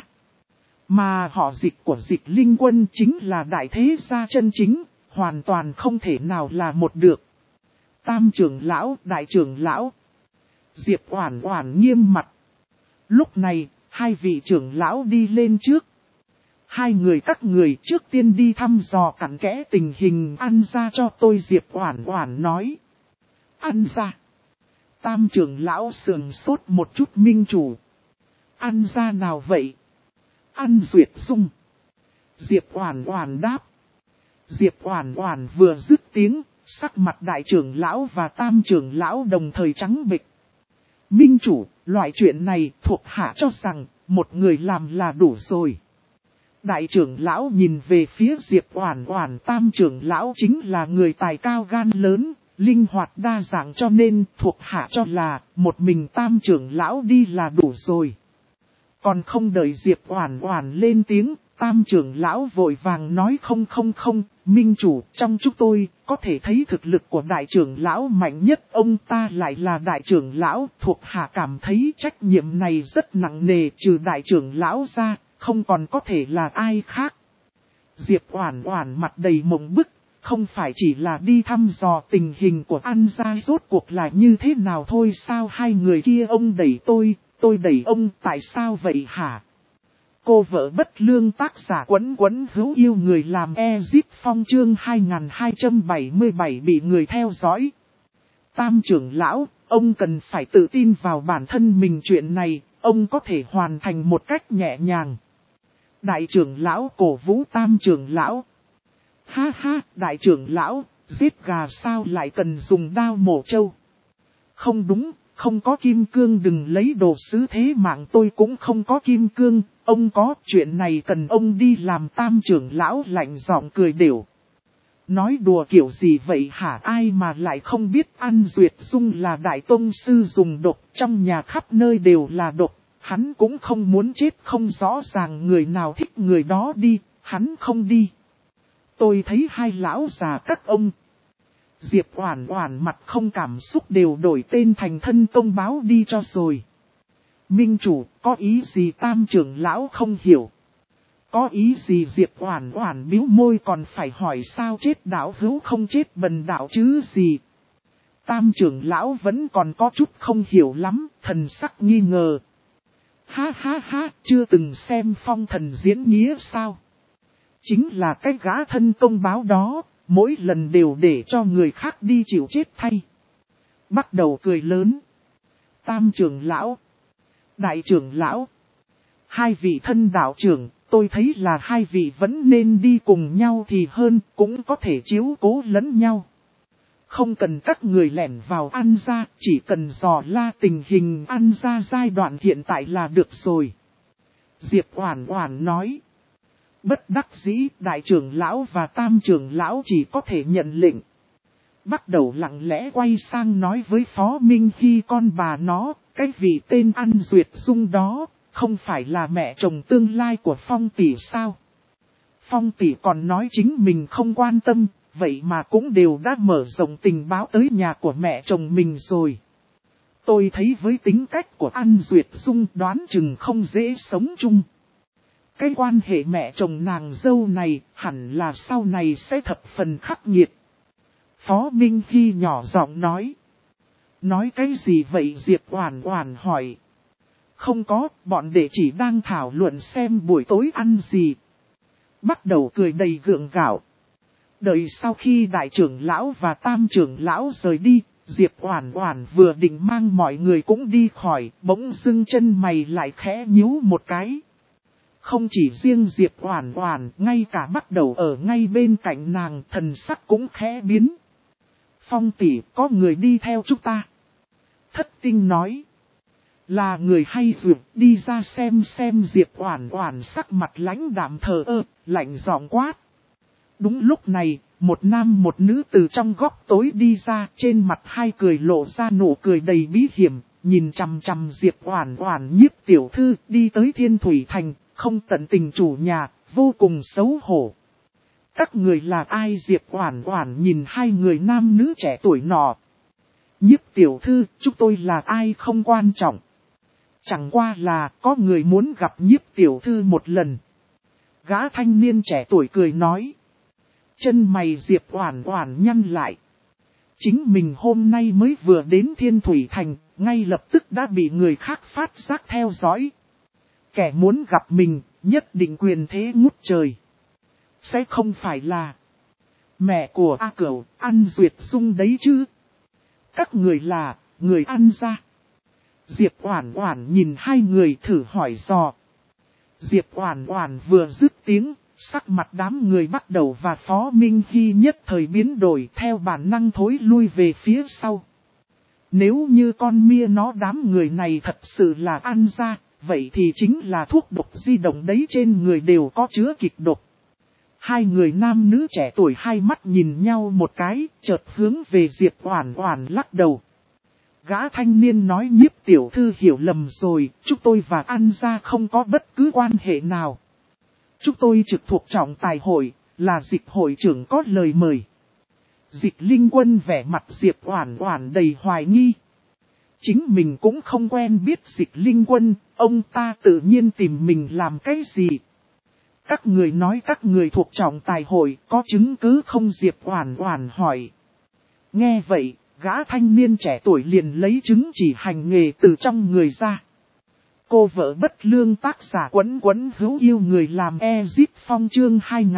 Mà họ Dịch của Dịch Linh Quân chính là đại thế gia chân chính, hoàn toàn không thể nào là một được. Tam trưởng lão, đại trưởng lão. Diệp Oản Oản nghiêm mặt. Lúc này, hai vị trưởng lão đi lên trước. Hai người các người trước tiên đi thăm dò cặn kẽ tình hình An gia cho tôi, Diệp Oản Oản nói. An gia. Tam trưởng lão sườn sốt một chút, minh chủ. An gia nào vậy? An Duyệt Dung. Diệp Oản Oản đáp. Diệp Oản Oản vừa dứt tiếng, sắc mặt đại trưởng lão và tam trưởng lão đồng thời trắng bệch. Minh chủ, loại chuyện này thuộc hạ cho rằng một người làm là đủ rồi. Đại trưởng lão nhìn về phía Diệp Oản Oản, tam trưởng lão chính là người tài cao gan lớn, linh hoạt đa dạng, cho nên thuộc hạ cho là một mình tam trưởng lão đi là đủ rồi. Còn không đợi Diệp Oản Oản lên tiếng, tam trưởng lão vội vàng nói không, minh chủ, trong chúng tôi có thể thấy thực lực của đại trưởng lão mạnh nhất, ông ta lại là đại trưởng lão, thuộc hạ cảm thấy trách nhiệm này rất nặng nề, trừ đại trưởng lão ra, không còn có thể là ai khác. Diệp Oản Oản mặt đầy mộng bức, không phải chỉ là đi thăm dò tình hình của An gia rốt cuộc là như thế nào thôi sao, hai người kia ông đẩy tôi đẩy ông, tại sao vậy hả? Cô vợ bất lương, tác giả Quấn Quấn hữu yêu người làm Ezip Phong, chương 2277 bị người theo dõi. Tam trưởng lão, ông cần phải tự tin vào bản thân mình, chuyện này, ông có thể hoàn thành một cách nhẹ nhàng. Đại trưởng lão cổ vũ tam trưởng lão. Ha ha, đại trưởng lão, giết gà sao lại cần dùng đao mổ trâu? Không đúng, không có kim cương đừng lấy đồ sứ, thế mạng tôi cũng không có kim cương, ông có, chuyện này cần ông đi làm. Tam trưởng lão lạnh giọng cười đều. Nói đùa kiểu gì vậy hả, ai mà lại không biết An Duyệt Dung là đại tông sư dùng độc, trong nhà khắp nơi đều là độc, hắn cũng không muốn chết, không rõ ràng người nào thích người đó đi, hắn không đi. Tôi thấy hai lão già các ông. Diệp Oản Oản mặt không cảm xúc, đều đổi tên thành thân công báo đi cho rồi. Minh chủ, có ý gì? Tam trưởng lão không hiểu. Có ý gì? Diệp Oản Oản bĩu môi, còn phải hỏi sao, chết đạo hữu không chết bần đạo chứ gì. Tam trưởng lão vẫn còn có chút không hiểu lắm, thần sắc nghi ngờ. Ha ha ha, chưa từng xem Phong Thần diễn nghĩa sao? Chính là cái gã thân công báo đó, mỗi lần đều để cho người khác đi chịu chết thay. Bắt đầu cười lớn. Tam trưởng lão, đại trưởng lão, hai vị thân đạo trưởng, tôi thấy là hai vị vẫn nên đi cùng nhau thì hơn, cũng có thể chiếu cố lẫn nhau. Không cần các người lẻn vào An gia, chỉ cần dò la tình hình An gia giai đoạn hiện tại là được rồi. Diệp Oản Oản nói. Bất đắc dĩ, đại trưởng lão và tam trưởng lão chỉ có thể nhận lệnh. Bắt đầu lặng lẽ quay sang nói với Phó Minh Hy, con bà nó, cái vị tên An Duyệt Dung đó, không phải là mẹ chồng tương lai của Phong tỷ sao? Phong tỷ còn nói chính mình không quan tâm, vậy mà cũng đều đã mở rộng tình báo tới nhà của mẹ chồng mình rồi. Tôi thấy với tính cách của An Duyệt Dung đoán chừng không dễ sống chung. Cái quan hệ mẹ chồng nàng dâu này hẳn là sau này sẽ thập phần khắc nghiệt. Phó Minh Hy nhỏ giọng nói. Nói cái gì vậy? Diệp Oản Oản hỏi. Không có, bọn đệ chỉ đang thảo luận xem buổi tối ăn gì. Bắt đầu cười đầy gượng gạo. Đợi sau khi đại trưởng lão và tam trưởng lão rời đi, Diệp Oản Oản vừa định mang mọi người cũng đi khỏi, bỗng dưng chân mày lại khẽ nhíu một cái. Không chỉ riêng Diệp Oản Oản, ngay cả bắt đầu ở ngay bên cạnh nàng, thần sắc cũng khẽ biến. Phong tỷ, có người đi theo chúng ta. Thất Tinh nói. Là người hay duyệt, đi ra xem. Diệp Oản Oản sắc mặt lãnh đạm thờ ơ, lạnh giọng quát. Đúng lúc này, một nam một nữ từ trong góc tối đi ra, trên mặt hai người lộ ra nụ cười đầy bí hiểm, nhìn chằm chằm Diệp Oản Oản. Nhiếp tiểu thư đi tới Thiên Thủy Thành, không tận tình chủ nhà, vô cùng xấu hổ. Các người là ai? Diệp Oản Oản nhìn hai người nam nữ trẻ tuổi nọ. Nhiếp tiểu thư, chúng tôi là ai không quan trọng. Chẳng qua là có người muốn gặp nhiếp tiểu thư một lần. Gã thanh niên trẻ tuổi cười nói. Chân mày Diệp Oản Oản nhăn lại. Chính mình hôm nay mới vừa đến Thiên Thủy Thành, ngay lập tức đã bị người khác phát giác theo dõi. Kẻ muốn gặp mình, nhất định quyền thế ngút trời. Sẽ không phải là mẹ của A Cửu, An Duyệt Dung đấy chứ? Các người là người An gia. Diệp Oản Oản nhìn hai người thử hỏi dò. Diệp Oản Oản vừa dứt tiếng, sắc mặt đám người bắt đầu và Phó Minh Hy nhất thời biến đổi, theo bản năng thối lui về phía sau. Nếu như con mia nó đám người này thật sự là An gia, vậy thì chính là thuốc độc di động đấy, trên người đều có chứa kịch độc. Hai người nam nữ trẻ tuổi hai mắt nhìn nhau một cái, chợt hướng về Diệp Oản Oản lắc đầu. Gã thanh niên nói: Nhiếp tiểu thư hiểu lầm rồi, chúng tôi và An gia không có bất cứ quan hệ nào. Chúng tôi trực thuộc trọng tài hội, là Dịch hội trưởng có lời mời. Dịch Linh Quân vẻ mặt Diệp Oản Oản đầy hoài nghi. Chính mình cũng không quen biết Dịch Linh Quân, ông ta tự nhiên tìm mình làm cái gì? Các người nói các người thuộc trọng tài hội, có chứng cứ không? Diệp Oản Oản hỏi. Nghe vậy, gã thanh niên trẻ tuổi liền lấy chứng chỉ hành nghề từ trong người ra. Cô vợ bất lương tác giả Quấn Quấn hữu yêu người làm Ezip Phong chương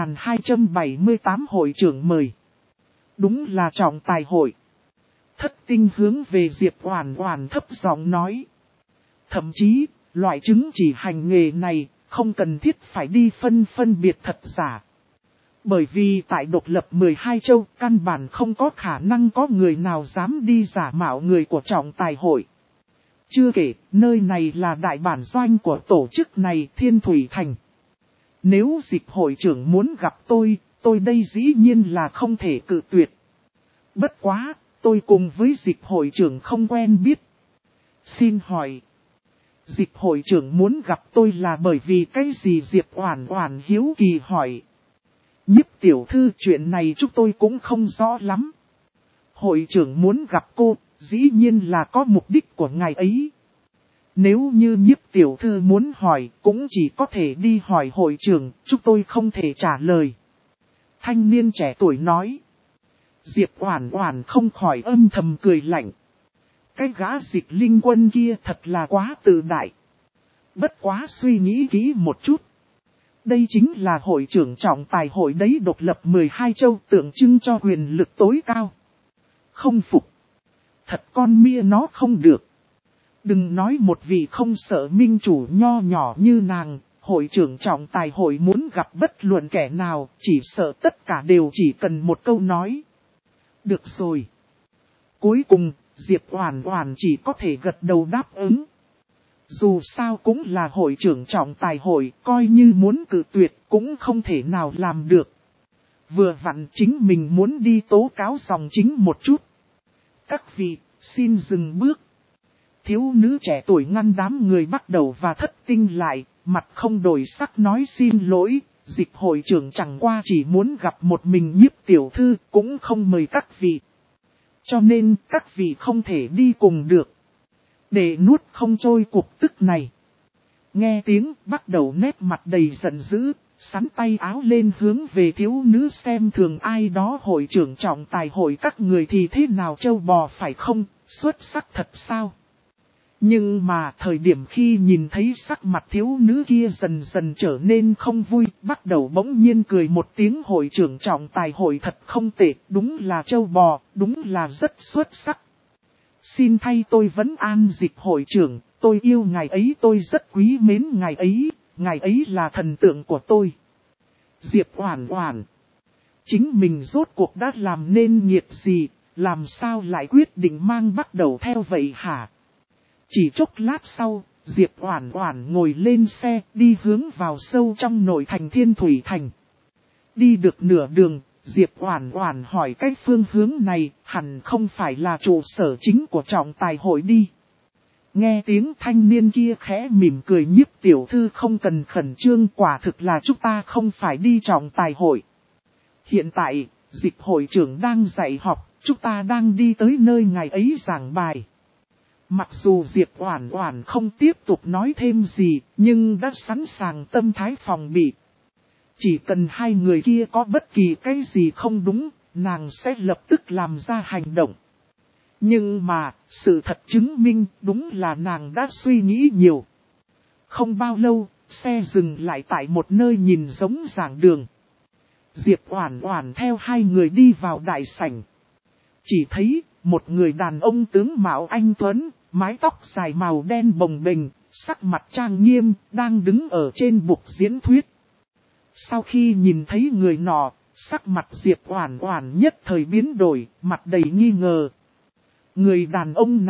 2278 hội trưởng mời. Đúng là trọng tài hội. Thất Tinh hướng về Diệp Oản Oản thấp giọng nói. Thậm chí, loại chứng chỉ hành nghề này, không cần thiết phải đi phân biệt thật giả. Bởi vì tại độc lập 12 châu, căn bản không có khả năng có người nào dám đi giả mạo người của trọng tài hội. Chưa kể, nơi này là đại bản doanh của tổ chức này, Thiên Thủy Thành. Nếu Dịch hội trưởng muốn gặp tôi đây dĩ nhiên là không thể cự tuyệt. Bất quá, tôi cùng với Dịch hội trưởng không quen biết. Xin hỏi, Dịch hội trưởng muốn gặp tôi là bởi vì cái gì? Diệp Oản Oản hiếu kỳ hỏi. Nhiếp tiểu thư, chuyện này chúng tôi cũng không rõ lắm. Hội trưởng muốn gặp cô, dĩ nhiên là có mục đích của ngài ấy. Nếu như Nhiếp tiểu thư muốn hỏi, cũng chỉ có thể đi hỏi hội trưởng, chúng tôi không thể trả lời. Thanh niên trẻ tuổi nói. Diệp Oản Oản không khỏi âm thầm cười lạnh. Cái gã Dịch Linh Quân kia thật là quá tự đại. Bất quá suy nghĩ kỹ một chút. Đây chính là hội trưởng trọng tài hội đấy, độc lập 12 châu, tượng trưng cho quyền lực tối cao. Không phục. Thật con mia nó không được. Đừng nói một vị không sợ minh chủ nho nhỏ như nàng, hội trưởng trọng tài hội muốn gặp bất luận kẻ nào, chỉ sợ tất cả đều chỉ cần một câu nói. Được rồi. Cuối cùng, Diệp Oản Oản chỉ có thể gật đầu đáp ứng. Dù sao cũng là hội trưởng trọng tài hội, coi như muốn cự tuyệt cũng không thể nào làm được. Vừa vặn chính mình muốn đi tố cáo dòng chính một chút. Các vị, xin dừng bước. Thiếu nữ trẻ tuổi ngăn đám người bắt đầu và Thất Tinh lại, mặt không đổi sắc nói xin lỗi. Dịch hội trưởng chẳng qua chỉ muốn gặp một mình Nhiếp tiểu thư, cũng không mời các vị. Cho nên các vị không thể đi cùng được. Để nuốt không trôi cuộc tức này. Nghe tiếng bắt đầu nét mặt đầy giận dữ, sắn tay áo lên hướng về thiếu nữ xem thường ai đó. Hội trưởng trọng tài hội các người thì thế nào, trâu bò phải không, xuất sắc thật sao? Nhưng mà thời điểm khi nhìn thấy sắc mặt thiếu nữ kia dần dần trở nên không vui, bắt đầu bỗng nhiên cười một tiếng. Hội trưởng trọng tài hội thật không tệ, đúng là trâu bò, đúng là rất xuất sắc. Xin thay tôi vấn an Dịch hội trưởng, tôi yêu ngài ấy, tôi rất quý mến ngài ấy là thần tượng của tôi. Diệp Oản Oản, chính mình rốt cuộc đã làm nên nghiệp gì, làm sao lại quyết định mang bắt đầu theo vậy hả? Chỉ chốc lát sau, Diệp Oản Oản ngồi lên xe, đi hướng vào sâu trong nội thành Thiên Thủy Thành. Đi được nửa đường, Diệp Oản Oản hỏi cái phương hướng này hẳn không phải là trụ sở chính của trọng tài hội đi. Nghe tiếng thanh niên kia khẽ mỉm cười. Nhiếp tiểu thư không cần khẩn trương, quả thực là chúng ta không phải đi trọng tài hội. Hiện tại, Dịch hội trưởng đang dạy học, chúng ta đang đi tới nơi ngài ấy giảng bài. Mặc dù Diệp Oản Oản không tiếp tục nói thêm gì, nhưng đã sẵn sàng tâm thái phòng bị. Chỉ cần hai người kia có bất kỳ cái gì không đúng, nàng sẽ lập tức làm ra hành động. Nhưng mà, sự thật chứng minh đúng là nàng đã suy nghĩ nhiều. Không bao lâu, xe dừng lại tại một nơi nhìn giống giảng đường. Diệp Oản Oản theo hai người đi vào đại sảnh. Chỉ thấy, một người đàn ông tướng mạo anh tuấn, mái tóc dài màu đen bồng bềnh, sắc mặt trang nghiêm, đang đứng ở trên bục diễn thuyết. Sau khi nhìn thấy người nọ, sắc mặt Diệp Oản Oản nhất thời biến đổi, mặt đầy nghi ngờ. Người đàn ông này,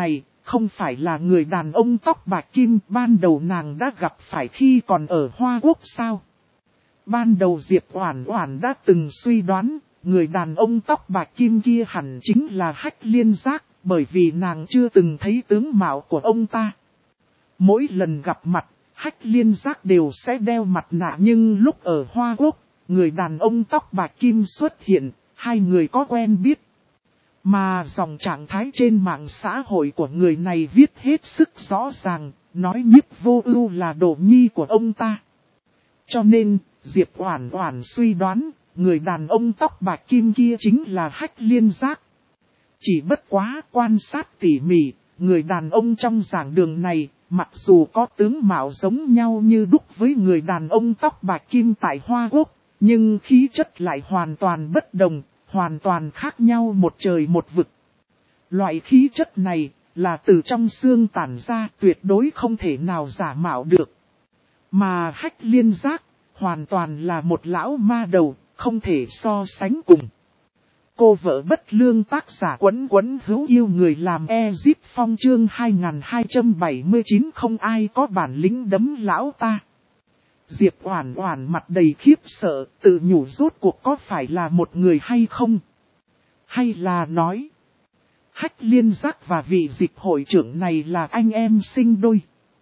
không phải là người đàn ông tóc bạc kim ban đầu nàng đã gặp phải khi còn ở Hoa Quốc sao? Ban đầu Diệp Oản Oản đã từng suy đoán, người đàn ông tóc bạc kim kia hẳn chính là Hách Liên Giác, bởi vì nàng chưa từng thấy tướng mạo của ông ta. Mỗi lần gặp mặt, Hách Liên Giác đều sẽ đeo mặt nạ, nhưng lúc ở Hoa Quốc, người đàn ông tóc bạc kim xuất hiện, hai người có quen biết. Mà dòng trạng thái trên mạng xã hội của người này viết hết sức rõ ràng, nói Nhiếp Vô Ưu là đồ nhi của ông ta. Cho nên, Diệp Oản Oản suy đoán, người đàn ông tóc bạc kim kia chính là Hách Liên Giác. Chỉ bất quá quan sát tỉ mỉ, người đàn ông trong giảng đường này, mặc dù có tướng mạo giống nhau như đúc với người đàn ông tóc bạc kim tại Hoa Quốc, nhưng khí chất lại hoàn toàn bất đồng, hoàn toàn khác nhau một trời một vực. Loại khí chất này là từ trong xương tản ra, tuyệt đối không thể nào giả mạo được. Mà Hách Liên Giác, hoàn toàn là một lão ma đầu, không thể so sánh cùng. Cô vợ bất lương tác giả Quấn Quấn hữu yêu người làm Ezip Phong chương 2279 không ai có bản lĩnh đấm lão ta. Diệp Oản Oản mặt đầy khiếp sợ, tự nhủ rốt cuộc có phải là một người hay không? Hay là nói, Hách Liên Giác và vị Dịch hội trưởng này là anh em sinh đôi?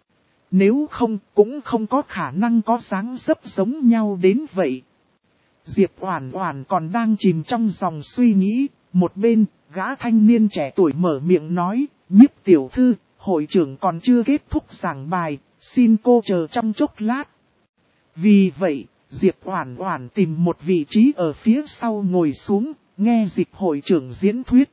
Nếu không, cũng không có khả năng có dáng dấp giống nhau đến vậy. Diệp Oản Oản còn đang chìm trong dòng suy nghĩ, một bên, gã thanh niên trẻ tuổi mở miệng nói, Nhiếp tiểu thư, hội trưởng còn chưa kết thúc giảng bài, xin cô chờ trong chốc lát. Vì vậy, Diệp Oản Oản tìm một vị trí ở phía sau ngồi xuống, nghe Dịch hội trưởng diễn thuyết.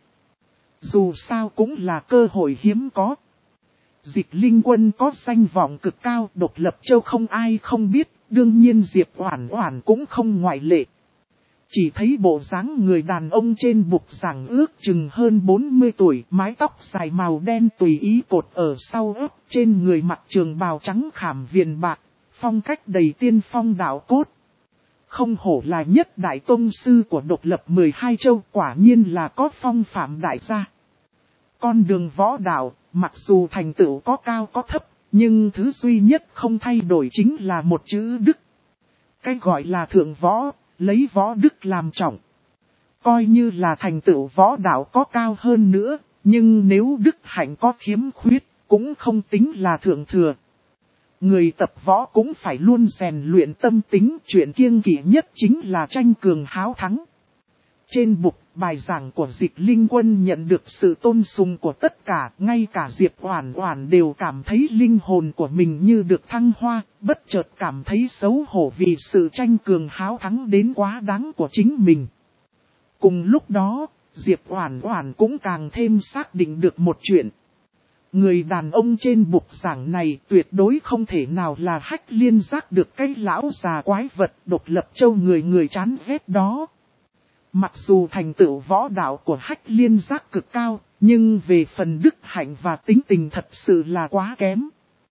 Dù sao cũng là cơ hội hiếm có. Dịch Linh Quân có danh vọng cực cao, Độc Lập Châu không ai không biết, đương nhiên Diệp Oản Oản cũng không ngoại lệ. Chỉ thấy bộ dáng người đàn ông trên bục giảng ước chừng hơn 40 tuổi, mái tóc dài màu đen tùy ý cột ở sau ớt, trên người mặc trường bào trắng khảm viền bạc, phong cách đầy tiên phong đạo cốt. Không hổ là nhất đại tông sư của Độc Lập 12 châu, quả nhiên là có phong phạm đại gia. Con đường võ đạo, mặc dù thành tựu có cao có thấp, nhưng thứ duy nhất không thay đổi chính là một chữ đức. Cái gọi là thượng võ, lấy võ đức làm trọng. Coi như là thành tựu võ đạo có cao hơn nữa, nhưng nếu đức hạnh có khiếm khuyết, cũng không tính là thượng thừa. Người tập võ cũng phải luôn rèn luyện tâm tính, chuyện kiêng kỵ nhất chính là tranh cường háo thắng. Trên bục, bài giảng của Dịch Linh Quân nhận được sự tôn sùng của tất cả, ngay cả Diệp Oản Oản đều cảm thấy linh hồn của mình như được thăng hoa, bất chợt cảm thấy xấu hổ vì sự tranh cường háo thắng đến quá đáng của chính mình. Cùng lúc đó, Diệp Oản Oản cũng càng thêm xác định được một chuyện. Người đàn ông trên bục giảng này tuyệt đối không thể nào là Hách Liên Giác được cái lão già quái vật Độc Lập Châu người người chán ghét đó. Mặc dù thành tựu võ đạo của Hách Liên Giác cực cao, nhưng về phần đức hạnh và tính tình thật sự là quá kém.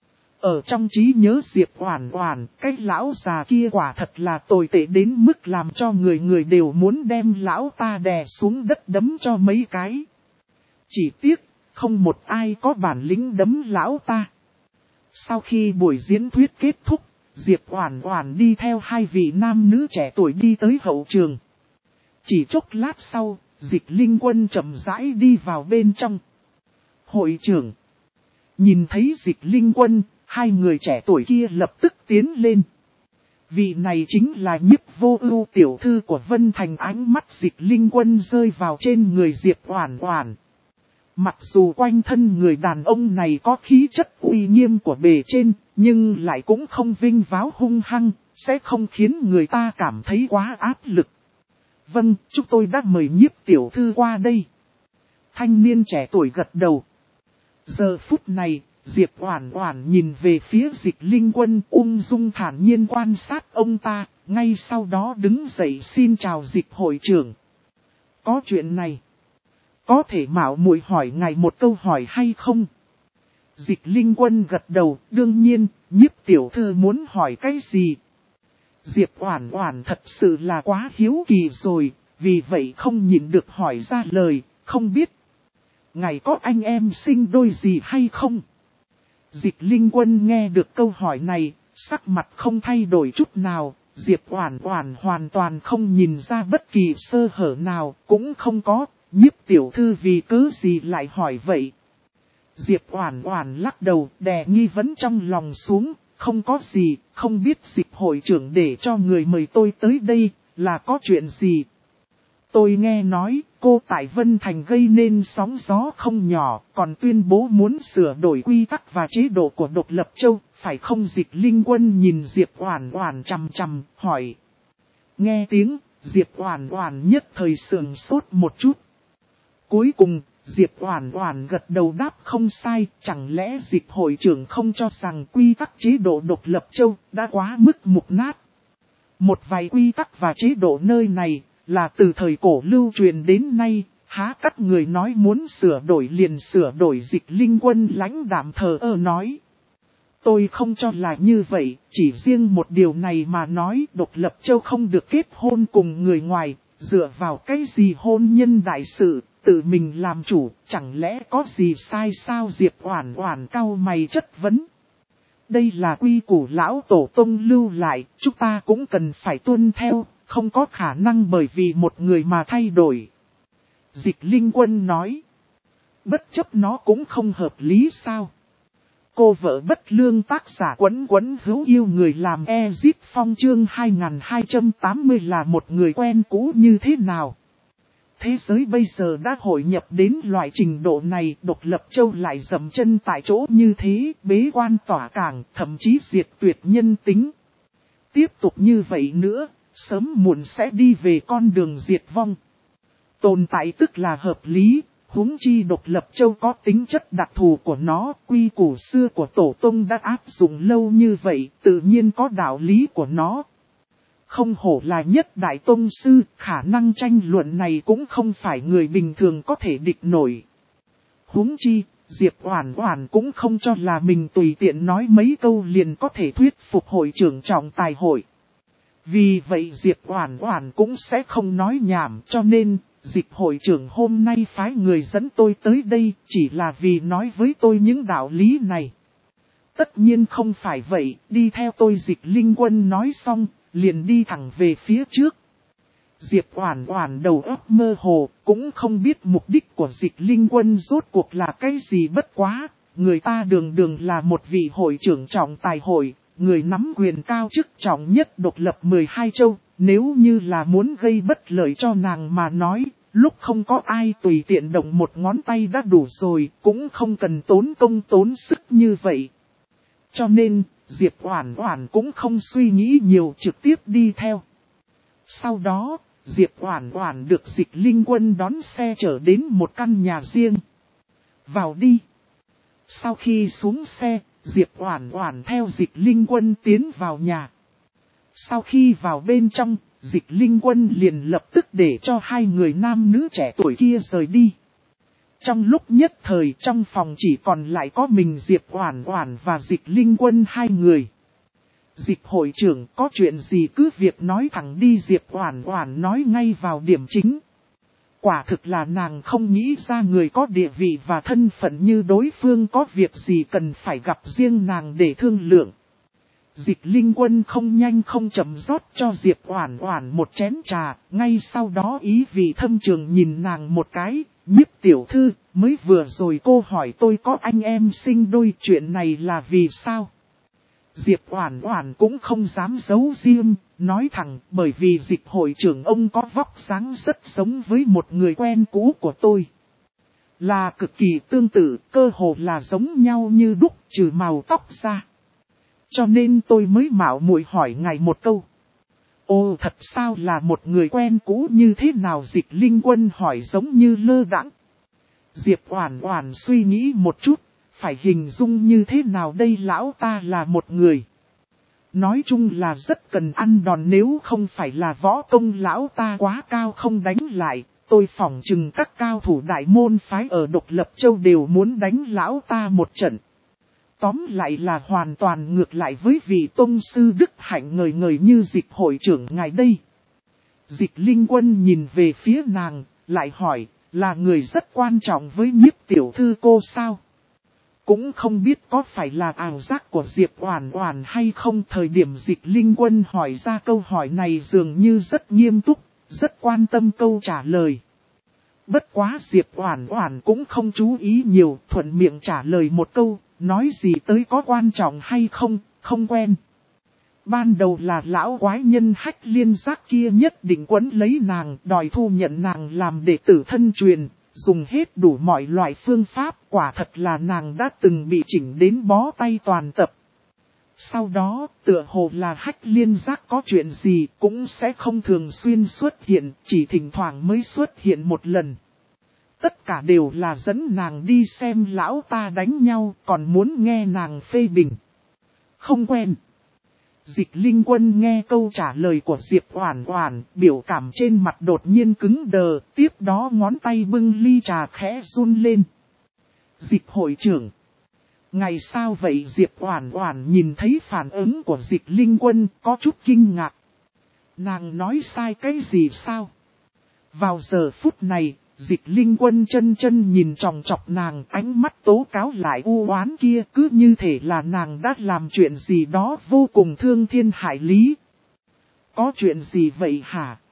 Ở trong trí nhớ Diệp Oản Oản, cái lão già kia quả thật là tồi tệ đến mức làm cho người người đều muốn đem lão ta đè xuống đất đấm cho mấy cái. Chỉ tiếc, không một ai có bản lĩnh đấm lão ta. Sau khi buổi diễn thuyết kết thúc, Diệp Oản Oản đi theo hai vị nam nữ trẻ tuổi đi tới hậu trường. Chỉ chốc lát sau, Dịch Linh Quân chậm rãi đi vào bên trong. Hội trưởng nhìn thấy Dịch Linh Quân, hai người trẻ tuổi kia lập tức tiến lên. Vị này chính là Nhiếp Vô Ưu tiểu thư của Vân Thành. Ánh mắt Dịch Linh Quân rơi vào trên người Diệp Oản Oản. Mặc dù quanh thân người đàn ông này có khí chất uy nghiêm của bề trên, nhưng lại cũng không vinh váo hung hăng, sẽ không khiến người ta cảm thấy quá áp lực. Vâng, chúng tôi đã mời Nhiếp tiểu thư qua đây. Thanh niên trẻ tuổi gật đầu. Giờ phút này, Diệp Oản Oản nhìn về phía Dịch Linh Quân, ung dung thản nhiên quan sát ông ta, ngay sau đó đứng dậy xin chào Dịch hội trưởng. Có chuyện này, có thể mạo muội hỏi ngài một câu hỏi hay không? Dịch Linh Quân gật đầu, đương nhiên, Nhiếp tiểu thư muốn hỏi cái gì? Diệp Oản Oản thật sự là quá hiếu kỳ rồi, vì vậy không nhịn được hỏi ra lời, không biết. ngài có anh em sinh đôi gì hay không? Dịch Linh Quân nghe được câu hỏi này, sắc mặt không thay đổi chút nào, Diệp Oản Oản hoàn toàn không nhìn ra bất kỳ sơ hở nào, cũng không có, Nhiếp tiểu thư vì cớ gì lại hỏi vậy? Diệp Oản Oản lắc đầu, đè nghi vấn trong lòng xuống, không có gì, không biết Dịch hội trưởng để cho người mời tôi tới đây, là có chuyện gì? Tôi nghe nói, cô tại Vân Thành gây nên sóng gió không nhỏ, còn tuyên bố muốn sửa đổi quy tắc và chế độ của Độc Lập Châu, phải không? Dịch Linh Quân nhìn Diệp Oản Oản chằm chằm, hỏi. Nghe tiếng, Diệp Oản Oản nhất thời sững sốt một chút. Cuối cùng, Diệp Oản Oản gật đầu đáp không sai, chẳng lẽ Dịch hội trưởng không cho rằng quy tắc chế độ Độc Lập Châu đã quá mức mục nát? Một vài quy tắc và chế độ nơi này là từ thời cổ lưu truyền đến nay, há các người nói muốn sửa đổi liền sửa đổi? Dịch Linh Quân lãnh đạm thờ ơ nói. Tôi không cho là như vậy, chỉ riêng một điều này mà nói Độc Lập Châu không được kết hôn cùng người ngoài, dựa vào cái gì hôn nhân đại sự, tự mình làm chủ, chẳng lẽ có gì sai sao? Diệp Oản Oản cau mày chất vấn. Đây là quy củ lão tổ tông lưu lại, chúng ta cũng cần phải tuân theo, không có khả năng bởi vì một người mà thay đổi. Dịch Linh Quân nói. Bất chấp nó cũng không hợp lý sao? Cô vợ bất lương tác giả Quấn Quấn hữu yêu người làm Ezip Phong chương 2280 là một người quen cũ như thế nào? Thế giới bây giờ đã hội nhập đến loại trình độ này, Độc Lập Châu lại dậm chân tại chỗ như thế, bế quan tỏa cảng, thậm chí diệt tuyệt nhân tính. Tiếp tục như vậy nữa, sớm muộn sẽ đi về con đường diệt vong. Tồn tại tức là hợp lý, huống chi Độc Lập Châu có tính chất đặc thù của nó, quy củ xưa của Tổ Tông đã áp dụng lâu như vậy, tự nhiên có đạo lý của nó. Không hổ là nhất đại tông sư, khả năng tranh luận này cũng không phải người bình thường có thể địch nổi. Huống chi, Diệp Oản Oản cũng không cho là mình tùy tiện nói mấy câu liền có thể thuyết phục hội trưởng trọng tài hội. Vì vậy Diệp Oản Oản cũng sẽ không nói nhảm, cho nên, Dịch hội trưởng hôm nay phái người dẫn tôi tới đây chỉ là vì nói với tôi những đạo lý này. Tất nhiên không phải vậy, đi theo tôi. Dịch Linh Quân nói xong, liền đi thẳng về phía trước. Diệp Oản Oản đầu óc mơ hồ, cũng không biết mục đích của Dịch Linh Quân rốt cuộc là cái gì. Bất quá, người ta đường đường là một vị hội trưởng trọng tài hội, người nắm quyền cao chức trọng nhất độc lập 12 châu, nếu như là muốn gây bất lợi cho nàng mà nói, lúc không có ai tùy tiện động một ngón tay đã đủ rồi, cũng không cần tốn công tốn sức như vậy. Cho nên, Diệp Oản Oản cũng không suy nghĩ nhiều, trực tiếp đi theo. Sau đó, Diệp Oản Oản được Dịch Linh Quân đón xe chở đến một căn nhà riêng. Vào đi. Sau khi xuống xe, Diệp Oản Oản theo Dịch Linh Quân tiến vào nhà. Sau khi vào bên trong, Dịch Linh Quân liền lập tức để cho hai người nam nữ trẻ tuổi kia rời đi. Trong lúc nhất thời trong phòng chỉ còn lại có mình Diệp Oản Oản và Dịch Linh Quân hai người. Dịch hội trưởng có chuyện gì cứ việc nói thẳng đi. Diệp Oản Oản nói ngay vào điểm chính. Quả thực là nàng không nghĩ ra người có địa vị và thân phận như đối phương có việc gì cần phải gặp riêng nàng để thương lượng. Dịch Linh Quân không nhanh không chậm rót cho Diệp Oản Oản một chén trà, ngay sau đó ý vị thâm trường nhìn nàng một cái, Nhiếp tiểu thư, mới vừa rồi cô hỏi tôi có anh em sinh đôi, chuyện này là vì sao? Diệp Oản Oản cũng không dám giấu giếm, nói thẳng, bởi vì Dịch hội trưởng ông có vóc dáng rất giống với một người quen cũ của tôi. Là cực kỳ tương tự, cơ hồ là giống nhau như đúc, trừ màu tóc ra. Cho nên tôi mới mạo muội hỏi ngài một câu. Ồ, thật sao, là một người quen cũ như thế nào? Dịch Linh Quân hỏi giống như lơ đãng. Diệp Oản Oản suy nghĩ một chút, phải hình dung như thế nào đây? Lão ta là một người. Nói chung là rất cần ăn đòn, nếu không phải là võ công lão ta quá cao không đánh lại, tôi phỏng chừng các cao thủ đại môn phái ở Độc Lập Châu đều muốn đánh lão ta một trận. Tóm lại là hoàn toàn ngược lại với vị tông sư đức hạnh ngời ngời như Dịch hội trưởng ngài đây. Dịch Linh Quân nhìn về phía nàng, lại hỏi, Là người rất quan trọng với Nhiếp tiểu thư cô sao? Cũng không biết có phải là ảo giác của Diệp Oản Oản hay không. Thời điểm Dịch Linh Quân hỏi ra câu hỏi này dường như rất nghiêm túc, rất quan tâm câu trả lời. Bất quá Diệp Oản Oản cũng không chú ý nhiều, thuận miệng trả lời một câu, nói gì tới có quan trọng hay không, không quen. Ban đầu là lão quái nhân Hách Liên Giác kia nhất định quấn lấy nàng, đòi thu nhận nàng làm đệ tử thân truyền, dùng hết đủ mọi loại phương pháp, quả thật là nàng đã từng bị chỉnh đến bó tay toàn tập. Sau đó, tựa hồ là Hách Liên Giác có chuyện gì cũng sẽ không thường xuyên xuất hiện, chỉ thỉnh thoảng mới xuất hiện một lần. Tất cả đều là dẫn nàng đi xem lão ta đánh nhau, còn muốn nghe nàng phê bình. Không quen. Dịch Linh Quân nghe câu trả lời của Diệp Oản Oản, biểu cảm trên mặt đột nhiên cứng đờ, tiếp đó ngón tay bưng ly trà khẽ run lên. Dịch hội trưởng. Ngày sao vậy? Diệp Oản Oản nhìn thấy phản ứng của Dịch Linh Quân, có chút kinh ngạc. Nàng nói sai cái gì sao? Vào giờ phút này, Dịch Linh Quân chân chân nhìn chòng chọc nàng, ánh mắt tố cáo lại u oán kia, cứ như thể là nàng đã làm chuyện gì đó vô cùng thương thiên hại lý. Có chuyện gì vậy hả?